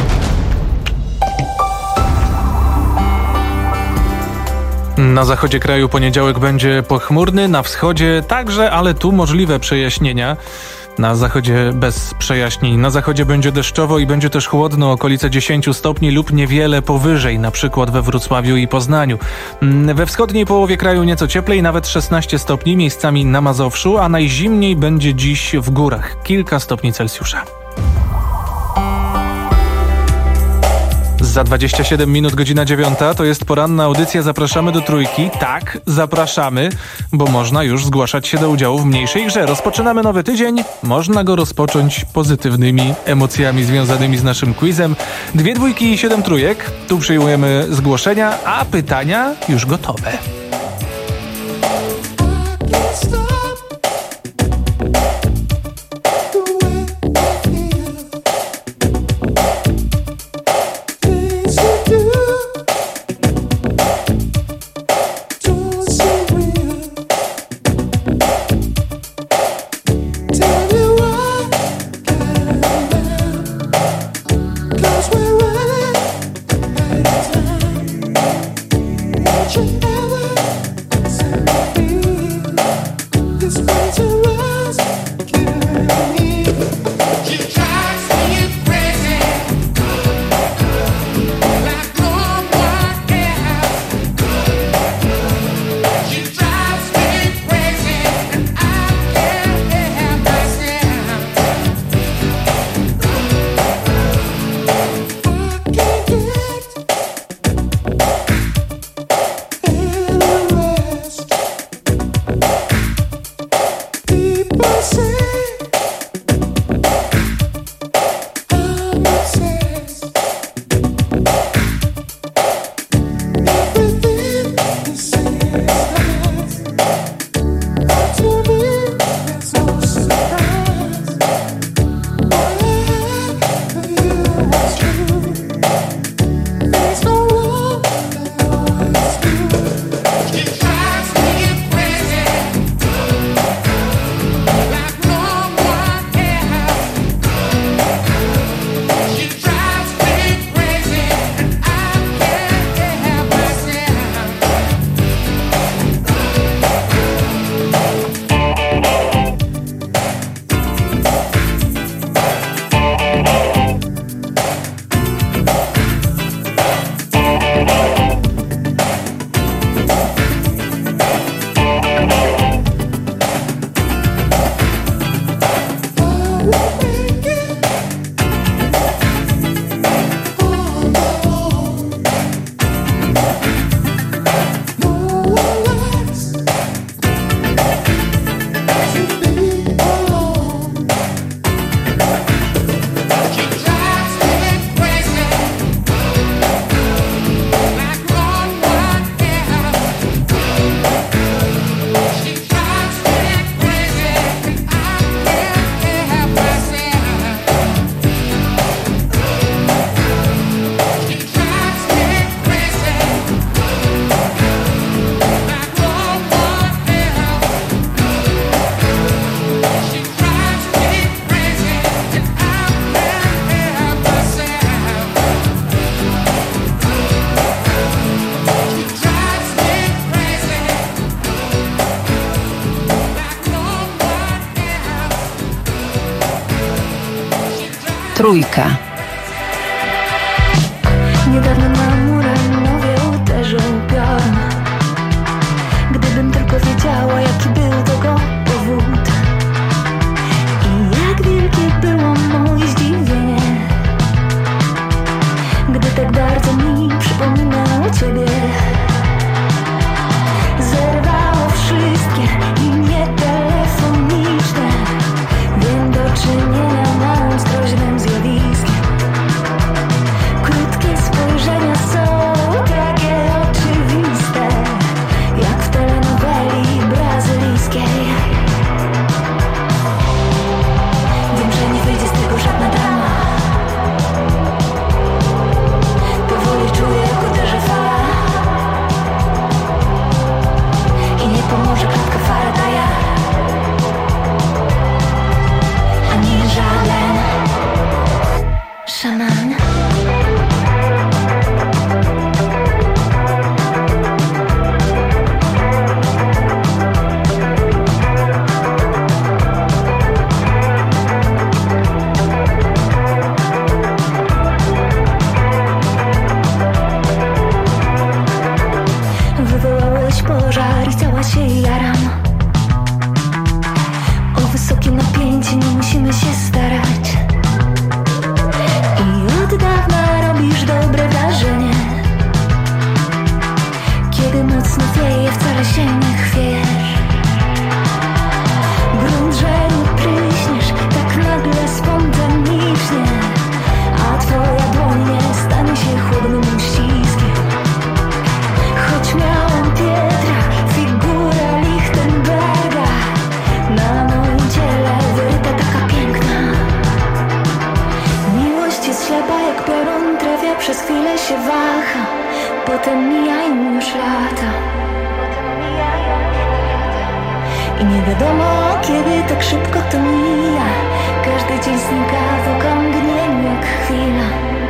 Na zachodzie kraju poniedziałek będzie pochmurny, na wschodzie także, ale tu możliwe przejaśnienia. Na zachodzie bez przejaśnień. Na zachodzie będzie deszczowo i będzie też chłodno, okolice dziesięć stopni lub niewiele powyżej, na przykład we Wrocławiu i Poznaniu. We wschodniej połowie kraju nieco cieplej, nawet szesnaście stopni, miejscami na Mazowszu, a najzimniej będzie dziś w górach, kilka stopni Celsjusza. Za dwadzieścia siedem minut, godzina dziewiąta, to jest poranna audycja. Zapraszamy do Trójki. Tak, zapraszamy, bo można już zgłaszać się do udziału w mniejszej grze. Rozpoczynamy nowy tydzień. Można go rozpocząć pozytywnymi emocjami związanymi z naszym quizem. Dwie dwójki i siedem trójek. Tu przyjmujemy zgłoszenia, a pytania już gotowe. Trójka. Niedawno na Muranowie uderzył piorun. Gdybym tylko wiedziała, jaki był tego powód i jak wielkie było moje zdziwienie, gdy tak bardzo mi przypominał ciebie. Zerwało wszystkie linie telefoniczne. Wiem, do czynienia mam z groźnym zjawiskiem. Krótkie spojrzenia są takie oczywiste, jak w telenoweli brazylijskiej. Wiem, że nie wyjdzie z tego żadna drama. Powoli czuję, jak uderzy fala i nie pomoże klatka Faradaya, ani żaden szaman. Wywołałeś pożar i cała się jaram. O wysokie napięcie nie musimy się starać. I od dawna robisz dobre wrażenie. Kiedy mocno wieje, wcale się nie chwiejesz. Grunt, że nie pryśniesz tak nagle, spontanicznie, a twoja dłoń nie stanie się chłodnym uściskiem. Choć miałam Pietra, figurę Lichtenberga, na moim ciele wyryta taka piękna. Miłość jest ślepa jak piorun, trafia, przez chwilę się waha, potem mijają już lata. I nie wiadomo, kiedy tak szybko to mija. Każdy dzień znika w okamgnieniu jak chwila.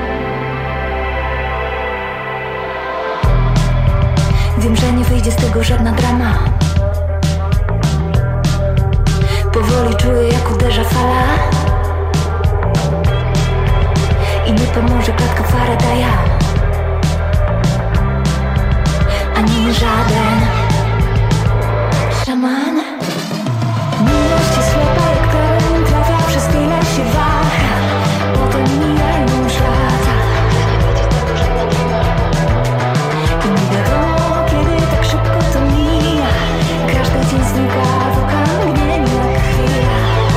Wiem, że nie wyjdzie z tego żadna drama. Powoli czuję, jak uderza fala i nie pomoże klatka Faradaya, ani żaden szaman. Miłość jest ślepa jak piorun, trafia, przez chwilę się waha, potem mijają już lata. I nie wiadomo, kiedy tak szybko to mija. Każdy dzień znika w okamgnieniu jak chwila.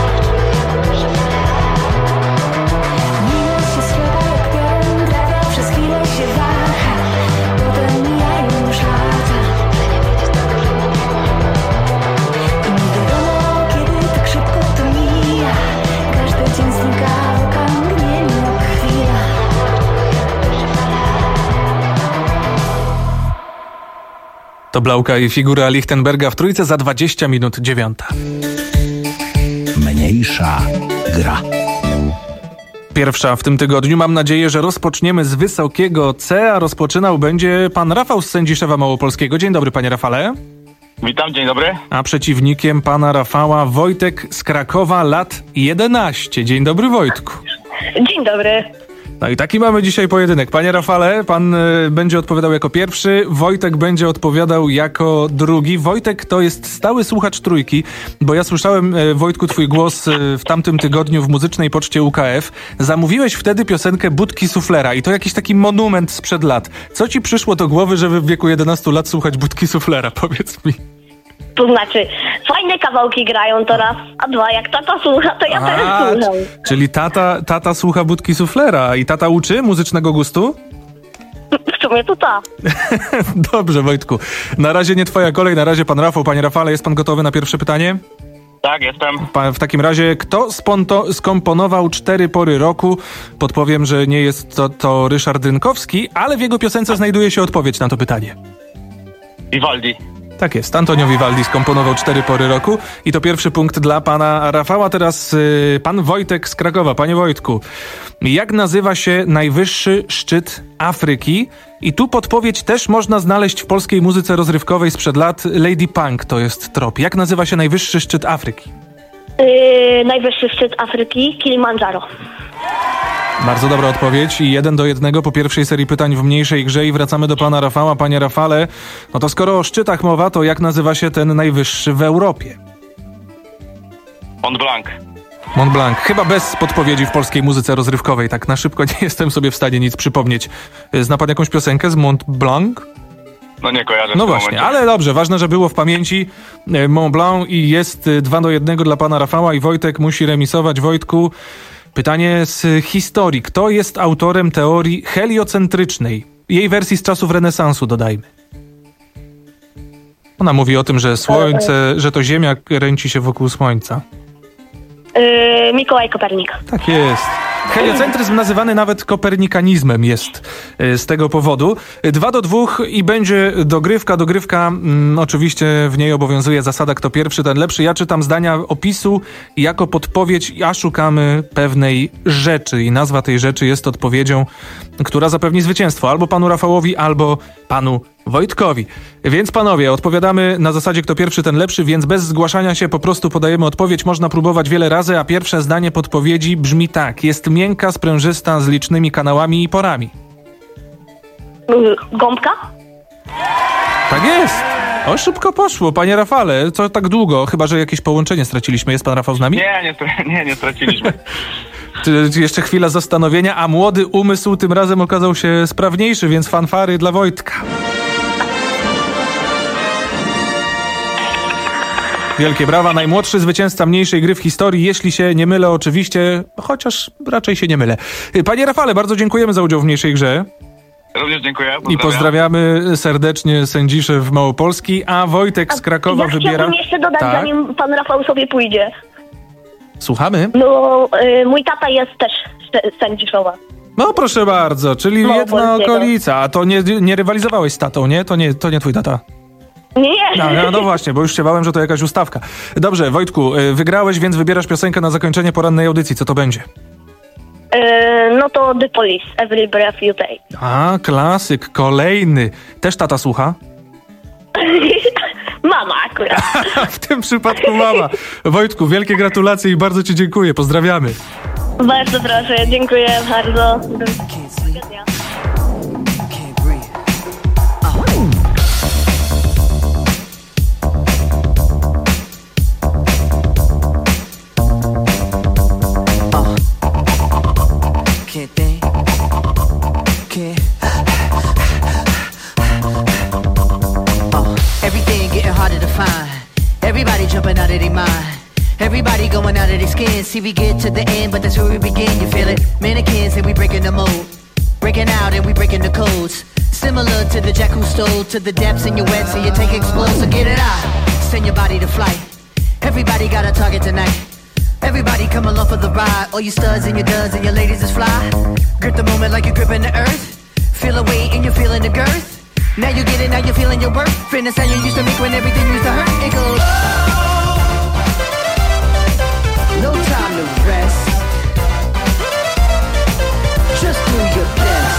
Miłość jest ślepa jak piorun, trafia, przez chwilę się waha, potem mijają już lata. I nie wiadomo, kiedy tak szybko to mija. Każdy dzień znika w okamgnieniu jak chwila. To Blauka i figura Lichtenberga w Trójce za dwadzieścia minut dziewiąta. Mniejsza gra. Pierwsza w tym tygodniu. Mam nadzieję, że rozpoczniemy z wysokiego C, a rozpoczynał będzie pan Rafał z Sędziszewa Małopolskiego. Dzień dobry, panie Rafale. Witam, dzień dobry. A przeciwnikiem pana Rafała Wojtek z Krakowa, lat jedenaście. Dzień dobry, Wojtku. Dzień dobry. No i taki mamy dzisiaj pojedynek. Panie Rafale, pan y, będzie odpowiadał jako pierwszy, Wojtek będzie odpowiadał jako drugi. Wojtek to jest stały słuchacz Trójki, bo ja słyszałem, y, Wojtku, twój głos y, w tamtym tygodniu w Muzycznej Poczcie U K F. Zamówiłeś wtedy piosenkę Budki Suflera i to jakiś taki monument sprzed lat. Co ci przyszło do głowy, żeby w wieku jedenastu lat słuchać Budki Suflera? Powiedz mi. To znaczy, fajne kawałki grają to raz, a dwa, jak tata słucha, to ja A, też słucham. Czyli tata, tata słucha Budki Suflera i tata uczy muzycznego gustu? W sumie to ta. Dobrze, Wojtku. Na razie nie twoja kolej, na razie pan Rafał. Panie Rafale, jest pan gotowy na pierwsze pytanie? Tak, jestem. Pa, w takim razie, kto sponto- skomponował Cztery pory roku? Podpowiem, że nie jest to, to Ryszard Rynkowski, ale w jego piosence znajduje się odpowiedź na to pytanie. Vivaldi. Tak jest, Antonio Vivaldi skomponował Cztery pory roku i to pierwszy punkt dla pana Rafała. Teraz yy, pan Wojtek z Krakowa. Panie Wojtku, jak nazywa się najwyższy szczyt Afryki? I tu podpowiedź też można znaleźć w polskiej muzyce rozrywkowej sprzed lat. Lady Punk to jest trop. Jak nazywa się najwyższy szczyt Afryki? Yy, najwyższy szczyt Afryki, Kilimandżaro. Bardzo dobra odpowiedź i jeden do jednego po pierwszej serii pytań w mniejszej grze i wracamy do pana Rafała. Panie Rafale, no to skoro o szczytach mowa, to jak nazywa się ten najwyższy w Europie? Mont Blanc. Mont Blanc. Chyba bez podpowiedzi w polskiej muzyce rozrywkowej. Tak na szybko nie jestem sobie w stanie nic przypomnieć. Zna pan jakąś piosenkę z Mont Blanc? No nie kojarzę. No w tym właśnie, momencie. ale dobrze, ważne, że było w pamięci Mont Blanc i jest dwa do jednego dla pana Rafała i Wojtek musi remisować. Wojtku, pytanie z historii. Kto jest autorem teorii heliocentrycznej? Jej wersji z czasów renesansu, dodajmy. Ona mówi o tym, że słońce, że to Ziemia kręci się wokół Słońca. Yy, Mikołaj Kopernik. Tak jest. Heliocentryzm nazywany nawet kopernikanizmem jest y, z tego powodu. Dwa do dwóch i będzie dogrywka. Dogrywka, mm, oczywiście w niej obowiązuje zasada kto pierwszy, ten lepszy. Ja czytam zdania opisu jako podpowiedź, a szukamy pewnej rzeczy. I nazwa tej rzeczy jest odpowiedzią, która zapewni zwycięstwo albo panu Rafałowi, albo panu Wojtkowi. Więc panowie, odpowiadamy na zasadzie kto pierwszy, ten lepszy, więc bez zgłaszania się po prostu podajemy odpowiedź. Można próbować wiele razy, a pierwsze zdanie podpowiedzi brzmi tak. Jest miękka, sprężysta, z licznymi kanałami i porami. Yy, gąbka? Tak jest. O, szybko poszło. Panie Rafale, co tak długo? Chyba że jakieś połączenie straciliśmy. Jest pan Rafał z nami? Nie, nie, stra- nie, nie straciliśmy. Ty, jeszcze chwila zastanowienia, a młody umysł tym razem okazał się sprawniejszy, więc fanfary dla Wojtka. Wielkie brawa, najmłodszy zwycięzca mniejszej gry w historii, jeśli się nie mylę oczywiście, chociaż raczej się nie mylę. Panie Rafale, bardzo dziękujemy za udział w mniejszej grze. Również dziękuję. Pozdrawiam. I pozdrawiamy serdecznie Sędziszew Małopolski, a Wojtek z Krakowa ja wybiera... chciałbym jeszcze dodać, tak? zanim pan Rafał sobie pójdzie. Słuchamy? No, yy, mój tata jest też z Sędziszowa. No proszę bardzo, czyli No, jedna polskiego. okolica, a to nie, nie rywalizowałeś z tatą, nie? To nie, to nie twój tata. Nie. No, no, no właśnie, bo już się bałem, że to jakaś ustawka. Dobrze, Wojtku, y, wygrałeś, więc wybierasz piosenkę na zakończenie porannej audycji. Co to będzie? Yy, no to The Police, Every Breath You Take. A, klasyk, kolejny. Też tata słucha? Mama akurat. W tym przypadku mama. Wojtku, wielkie gratulacje i bardzo ci dziękuję. Pozdrawiamy. Bardzo proszę, dziękuję bardzo. Do widzenia. Can't think, can't. Uh, everything getting harder to find. Everybody jumping out of their mind. Everybody going out of their skin. See, we get to the end, but that's where we begin. You feel it? Mannequins and we breaking the mold. Breaking out and we breaking the codes. Similar to the jack who stole to the depths in your wet, so you take explode. So get it out. Send your body to flight. Everybody got a target tonight. Everybody come along for the ride. All you studs and your duds and your ladies is fly. Grip the moment like you're gripping the earth. Feel a weight and you're feeling the girth. Now you get it, now you're feeling your worth. Fitness how you used to make when everything used to hurt. It goes. No time to rest. Just do your best.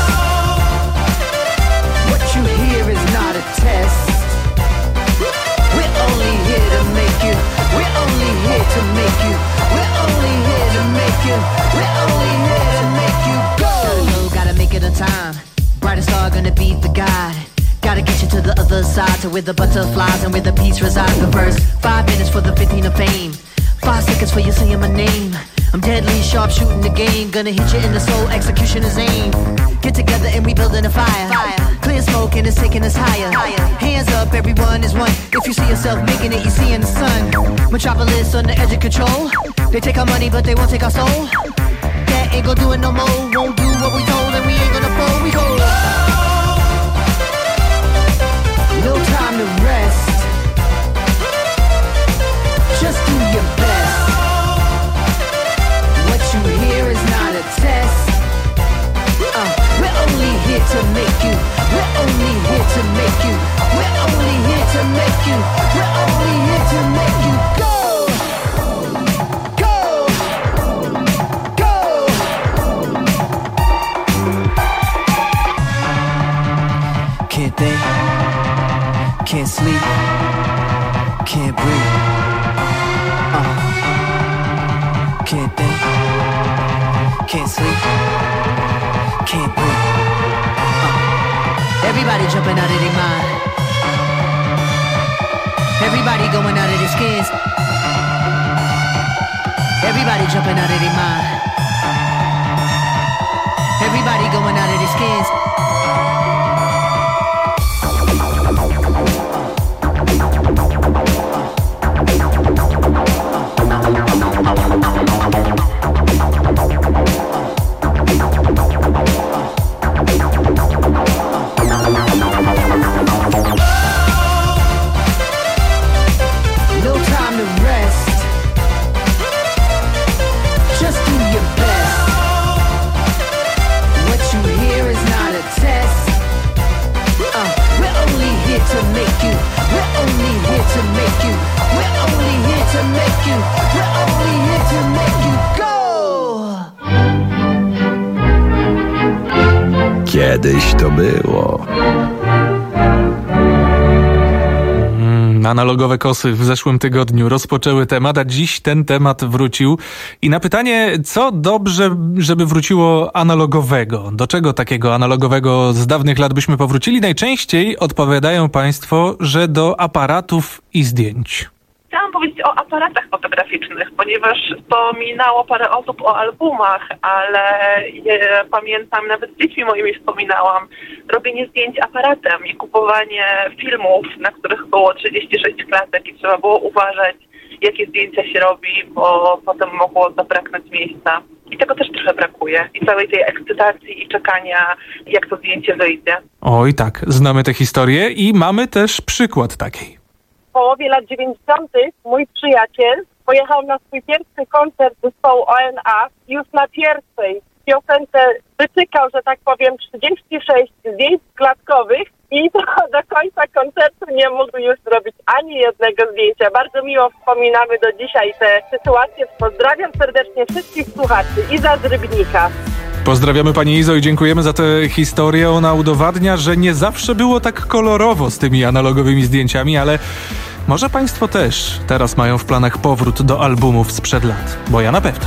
What you hear is not a test. We're only here to make you. We're only here to make you. We're only here to make you. We're only here to make you go. Gotta go, gotta make it on time. Brightest star gonna be the guide. Gotta get you to the other side, to where the butterflies and where the peace resides. The first five minutes for the fifteen of fame. Five seconds for you saying my name. I'm deadly sharp shooting the game. Gonna hit you in the soul, execution is aim. Get together and we building a fire. Clear smoke and it's taking us higher. Hands up, everyone is one. If you see yourself making it, you see in the sun. Metropolis on the edge of control. They take our money, but they won't take our soul. That ain't gonna do it no more. Won't do what we told, and we ain't gonna fold. We go. No time to rest. Just do your best. What you hear is not a test. Uh, we're only here to make you. We're only here to make you. We're only here to make you. We're only here to make you go. Go. Go. Can't think. Can't sleep. Can't breathe. Uh. Can't think, can't sleep, can't breathe. Uh. Everybody jumping out of their mind. Everybody going out of their skins. Everybody jumping out of their mind. Everybody going out of their skins. No time to rest. Just do your best. What you hear is not a test. Uh, we're only here to make you. We're only here to make you. We're only here to make you. We're only here to make you go. Kiedyś to było. Analogowe kosy w zeszłym tygodniu rozpoczęły temat, a dziś ten temat wrócił. I na pytanie, co dobrze, żeby wróciło analogowego? Do czego takiego analogowego z dawnych lat byśmy powrócili? Najczęściej odpowiadają państwo, że do aparatów i zdjęć. Chciałam powiedzieć o aparatach fotograficznych, ponieważ wspominało parę osób o albumach, ale ja pamiętam, nawet z dziećmi moimi wspominałam, robienie zdjęć aparatem i kupowanie filmów, na których było trzydzieści sześć klatek i trzeba było uważać, jakie zdjęcia się robi, bo potem mogło zabraknąć miejsca. I tego też trochę brakuje. I całej tej ekscytacji i czekania, jak to zdjęcie wyjdzie. Oj tak, znamy tę historię i mamy też przykład takiej. W połowie lat dziewięćdziesiątych mój przyjaciel pojechał na swój pierwszy koncert zespołu O N A. Już na pierwszej piosence wytykał, że tak powiem, trzydzieści sześć zdjęć klatkowych i do, do końca koncertu nie mógł już zrobić ani jednego zdjęcia. Bardzo miło wspominamy do dzisiaj te sytuacje. Pozdrawiam serdecznie wszystkich słuchaczy i za z Rybnika. Pozdrawiamy Pani Izo i dziękujemy za tę historię. Ona udowadnia, że nie zawsze było tak kolorowo z tymi analogowymi zdjęciami, ale może Państwo też teraz mają w planach powrót do albumów sprzed lat, bo ja na pewno.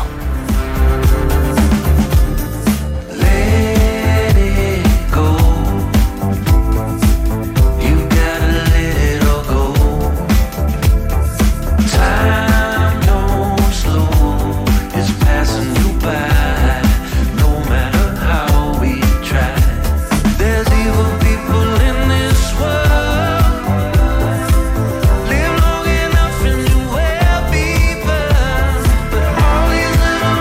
Live long enough and you will be burned. But all these little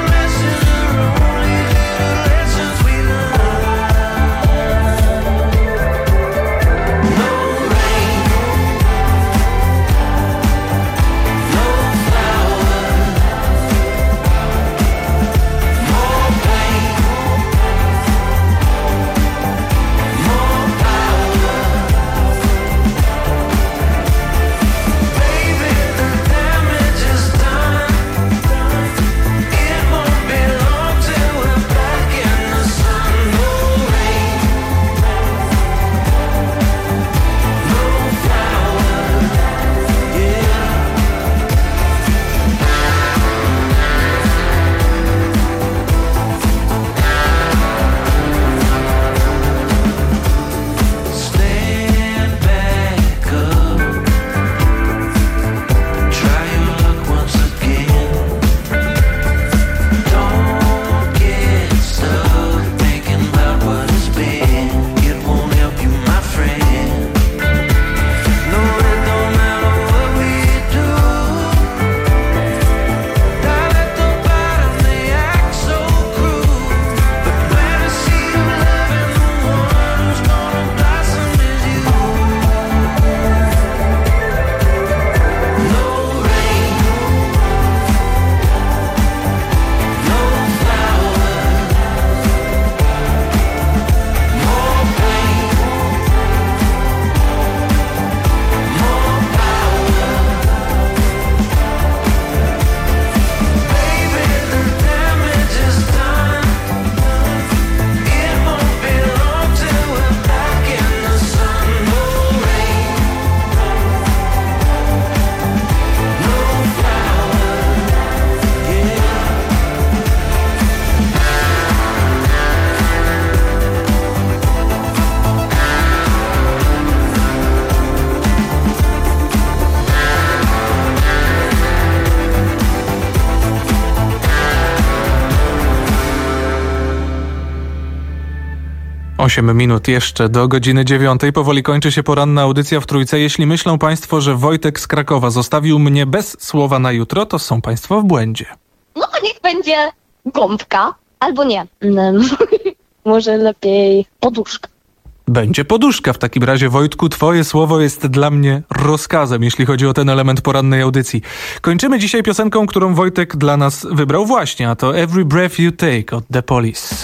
Osiem minut jeszcze do godziny dziewiątej. Powoli kończy się poranna audycja w Trójce. Jeśli myślą Państwo, że Wojtek z Krakowa zostawił mnie bez słowa na jutro, to są Państwo w błędzie. No niech będzie gąbka, albo nie. Może lepiej poduszka. Będzie poduszka. W takim razie, Wojtku, twoje słowo jest dla mnie rozkazem, jeśli chodzi o ten element porannej audycji. Kończymy dzisiaj piosenką, którą Wojtek dla nas wybrał właśnie, a to Every Breath You Take od The Police.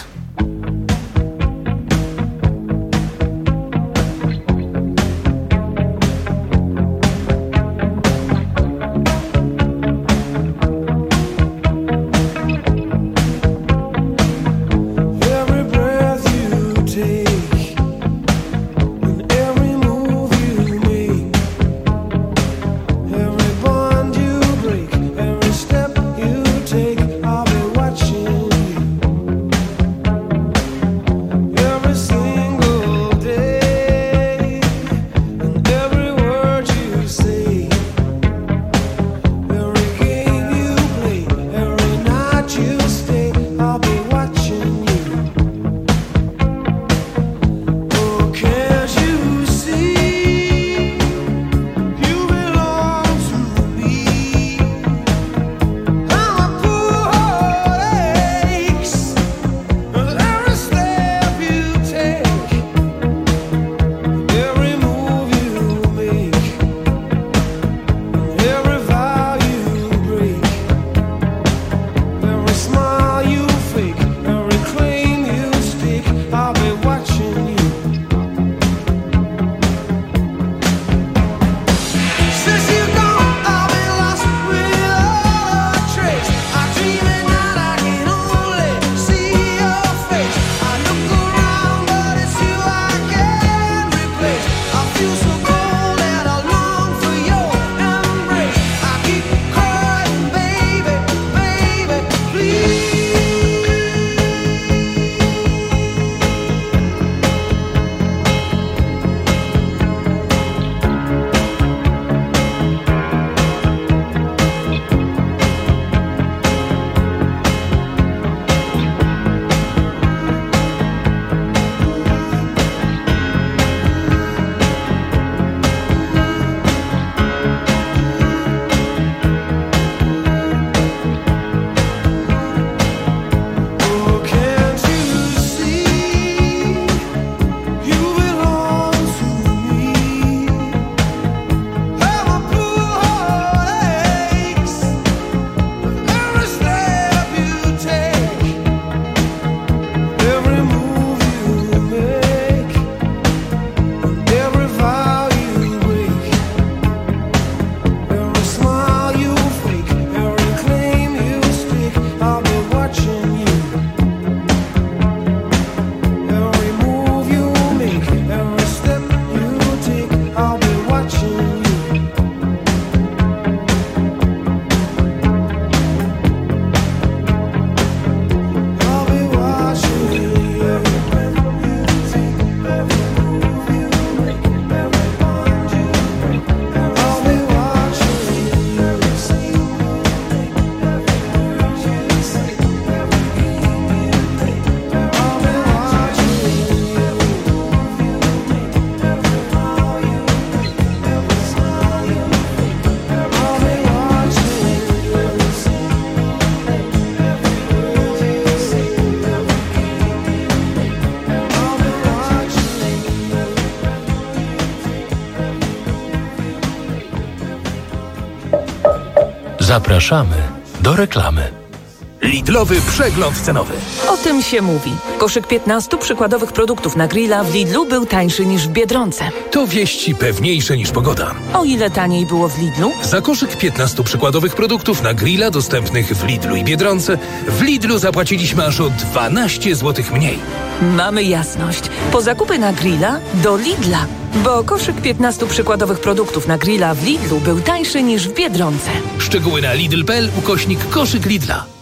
Zapraszamy do reklamy. Lidlowy przegląd cenowy. O tym się mówi. Koszyk piętnastu przykładowych produktów na grilla w Lidlu był tańszy niż w Biedronce. To wieści pewniejsze niż pogoda. O ile taniej było w Lidlu? Za koszyk piętnastu przykładowych produktów na grilla dostępnych w Lidlu i Biedronce w Lidlu zapłaciliśmy aż o dwanaście złotych mniej. Mamy jasność. Po zakupy na grilla do Lidla. Bo koszyk piętnastu przykładowych produktów na grilla w Lidlu był tańszy niż w Biedronce. Szczegóły na lidl kropka p l ukośnik koszyk Lidla.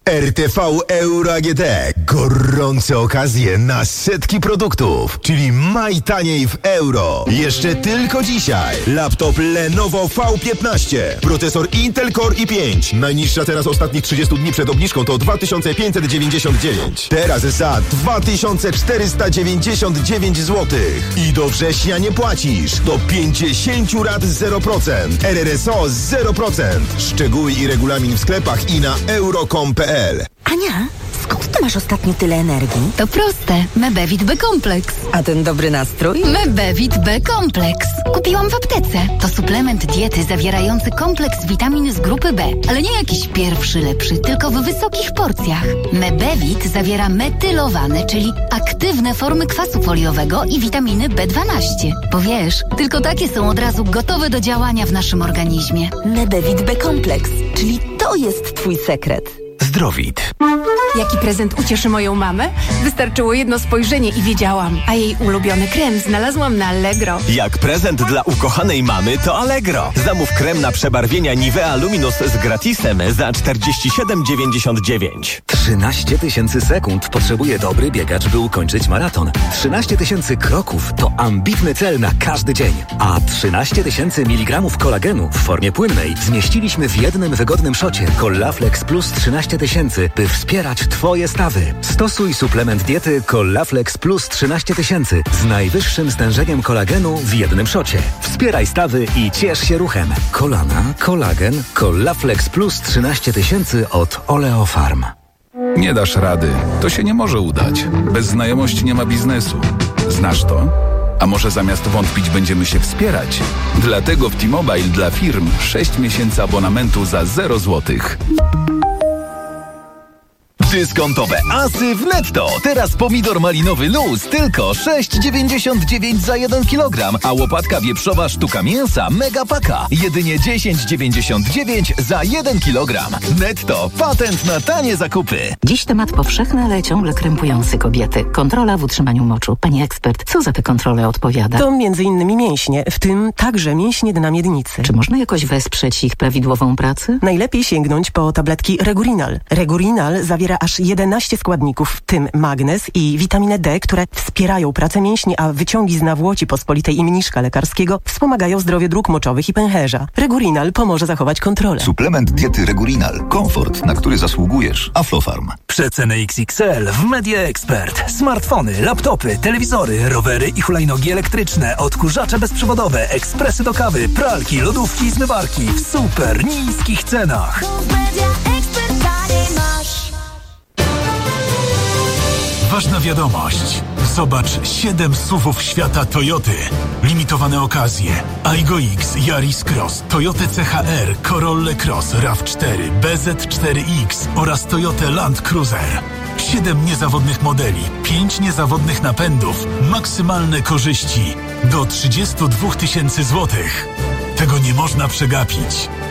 R T V Euro A G D. Gorące okazje na setki produktów, czyli maj taniej w euro. Jeszcze tylko dzisiaj. Laptop Lenovo V piętnaście. Procesor Intel Core i pięć. Najniższa cena z ostatnich trzydziestu dni przed obniżką to dwa tysiące pięćset dziewięćdziesiąt dziewięć. Teraz za dwa tysiące czterysta dziewięćdziesiąt dziewięć złotych. I do września nie płacisz. Do pięćdziesiąt rat zero procent. R R S O zero procent. Szczegóły i regulamin w sklepach i na euro kropka com kropka p l. Ania, skąd ty masz ostatnio tyle energii? To proste. Mebevit B-kompleks. A ten dobry nastrój? Mebevit B-kompleks. Kupiłam w aptece. To suplement diety zawierający kompleks witamin z grupy B. Ale nie jakiś pierwszy lepszy, tylko w wysokich porcjach. Mebevit zawiera metylowane, czyli aktywne formy kwasu foliowego i witaminy B dwanaście. Bo wiesz, tylko takie są od razu gotowe do działania w naszym organizmie. Mebevit B-kompleks, czyli to jest twój sekret. Zdrowit. Jaki prezent ucieszy moją mamę? Wystarczyło jedno spojrzenie i wiedziałam. A jej ulubiony krem znalazłam na Allegro. Jak prezent dla ukochanej mamy to Allegro. Zamów krem na przebarwienia Nivea Luminous z gratisem za czterdzieści siedem dziewięćdziesiąt dziewięć. trzynaście tysięcy sekund potrzebuje dobry biegacz, by ukończyć maraton. trzynaście tysięcy kroków to ambitny cel na każdy dzień. A trzynaście tysięcy miligramów kolagenu w formie płynnej zmieściliśmy w jednym wygodnym szocie. Collaflex Plus trzynaście tysięcy, by wspierać twoje stawy. Stosuj suplement diety Collaflex Plus trzynaście tysięcy z najwyższym stężeniem kolagenu w jednym szocie. Wspieraj stawy i ciesz się ruchem. Kolana, kolagen, Collaflex Plus trzynaście tysięcy od Oleofarm. Nie dasz rady. To się nie może udać. Bez znajomości nie ma biznesu. Znasz to? A może zamiast wątpić będziemy się wspierać? Dlatego w T-Mobile dla firm sześć miesięcy abonamentu za zero złotych. Dyskontowe asy w Netto. Teraz pomidor malinowy luz tylko sześć dziewięćdziesiąt dziewięć za jeden kilogram, a łopatka wieprzowa sztuka mięsa mega paka jedynie dziesięć dziewięćdziesiąt dziewięć za jeden kilogram. Netto. Patent na tanie zakupy. Dziś temat powszechny, ale ciągle krępujący kobiety. Kontrola w utrzymaniu moczu. Pani ekspert, co za te kontrole odpowiada? To między innymi mięśnie, w tym także mięśnie dna miednicy. Czy można jakoś wesprzeć ich prawidłową pracę? Najlepiej sięgnąć po tabletki Regurinal. Regurinal zawiera aż jedenaście składników, w tym magnez i witaminę D, które wspierają pracę mięśni, a wyciągi z nawłoci pospolitej i mniszka lekarskiego wspomagają zdrowie dróg moczowych i pęcherza. Regurinal pomoże zachować kontrolę. Suplement diety Regurinal. Komfort, na który zasługujesz. Aflofarm. Przeceny X X L w Media Expert. Smartfony, laptopy, telewizory, rowery i hulajnogi elektryczne, odkurzacze bezprzewodowe, ekspresy do kawy, pralki, lodówki i zmywarki w super niskich cenach. Ważna wiadomość. Zobacz siedem suwów świata Toyoty. Limitowane okazje. Aygo X, Yaris Cross, Toyota C H R, Corolla Cross, RAV cztery, B Z cztery X oraz Toyota Land Cruiser. Siedem niezawodnych modeli, pięć niezawodnych napędów, maksymalne korzyści do trzydzieści dwa tysięcy złotych. Tego nie można przegapić.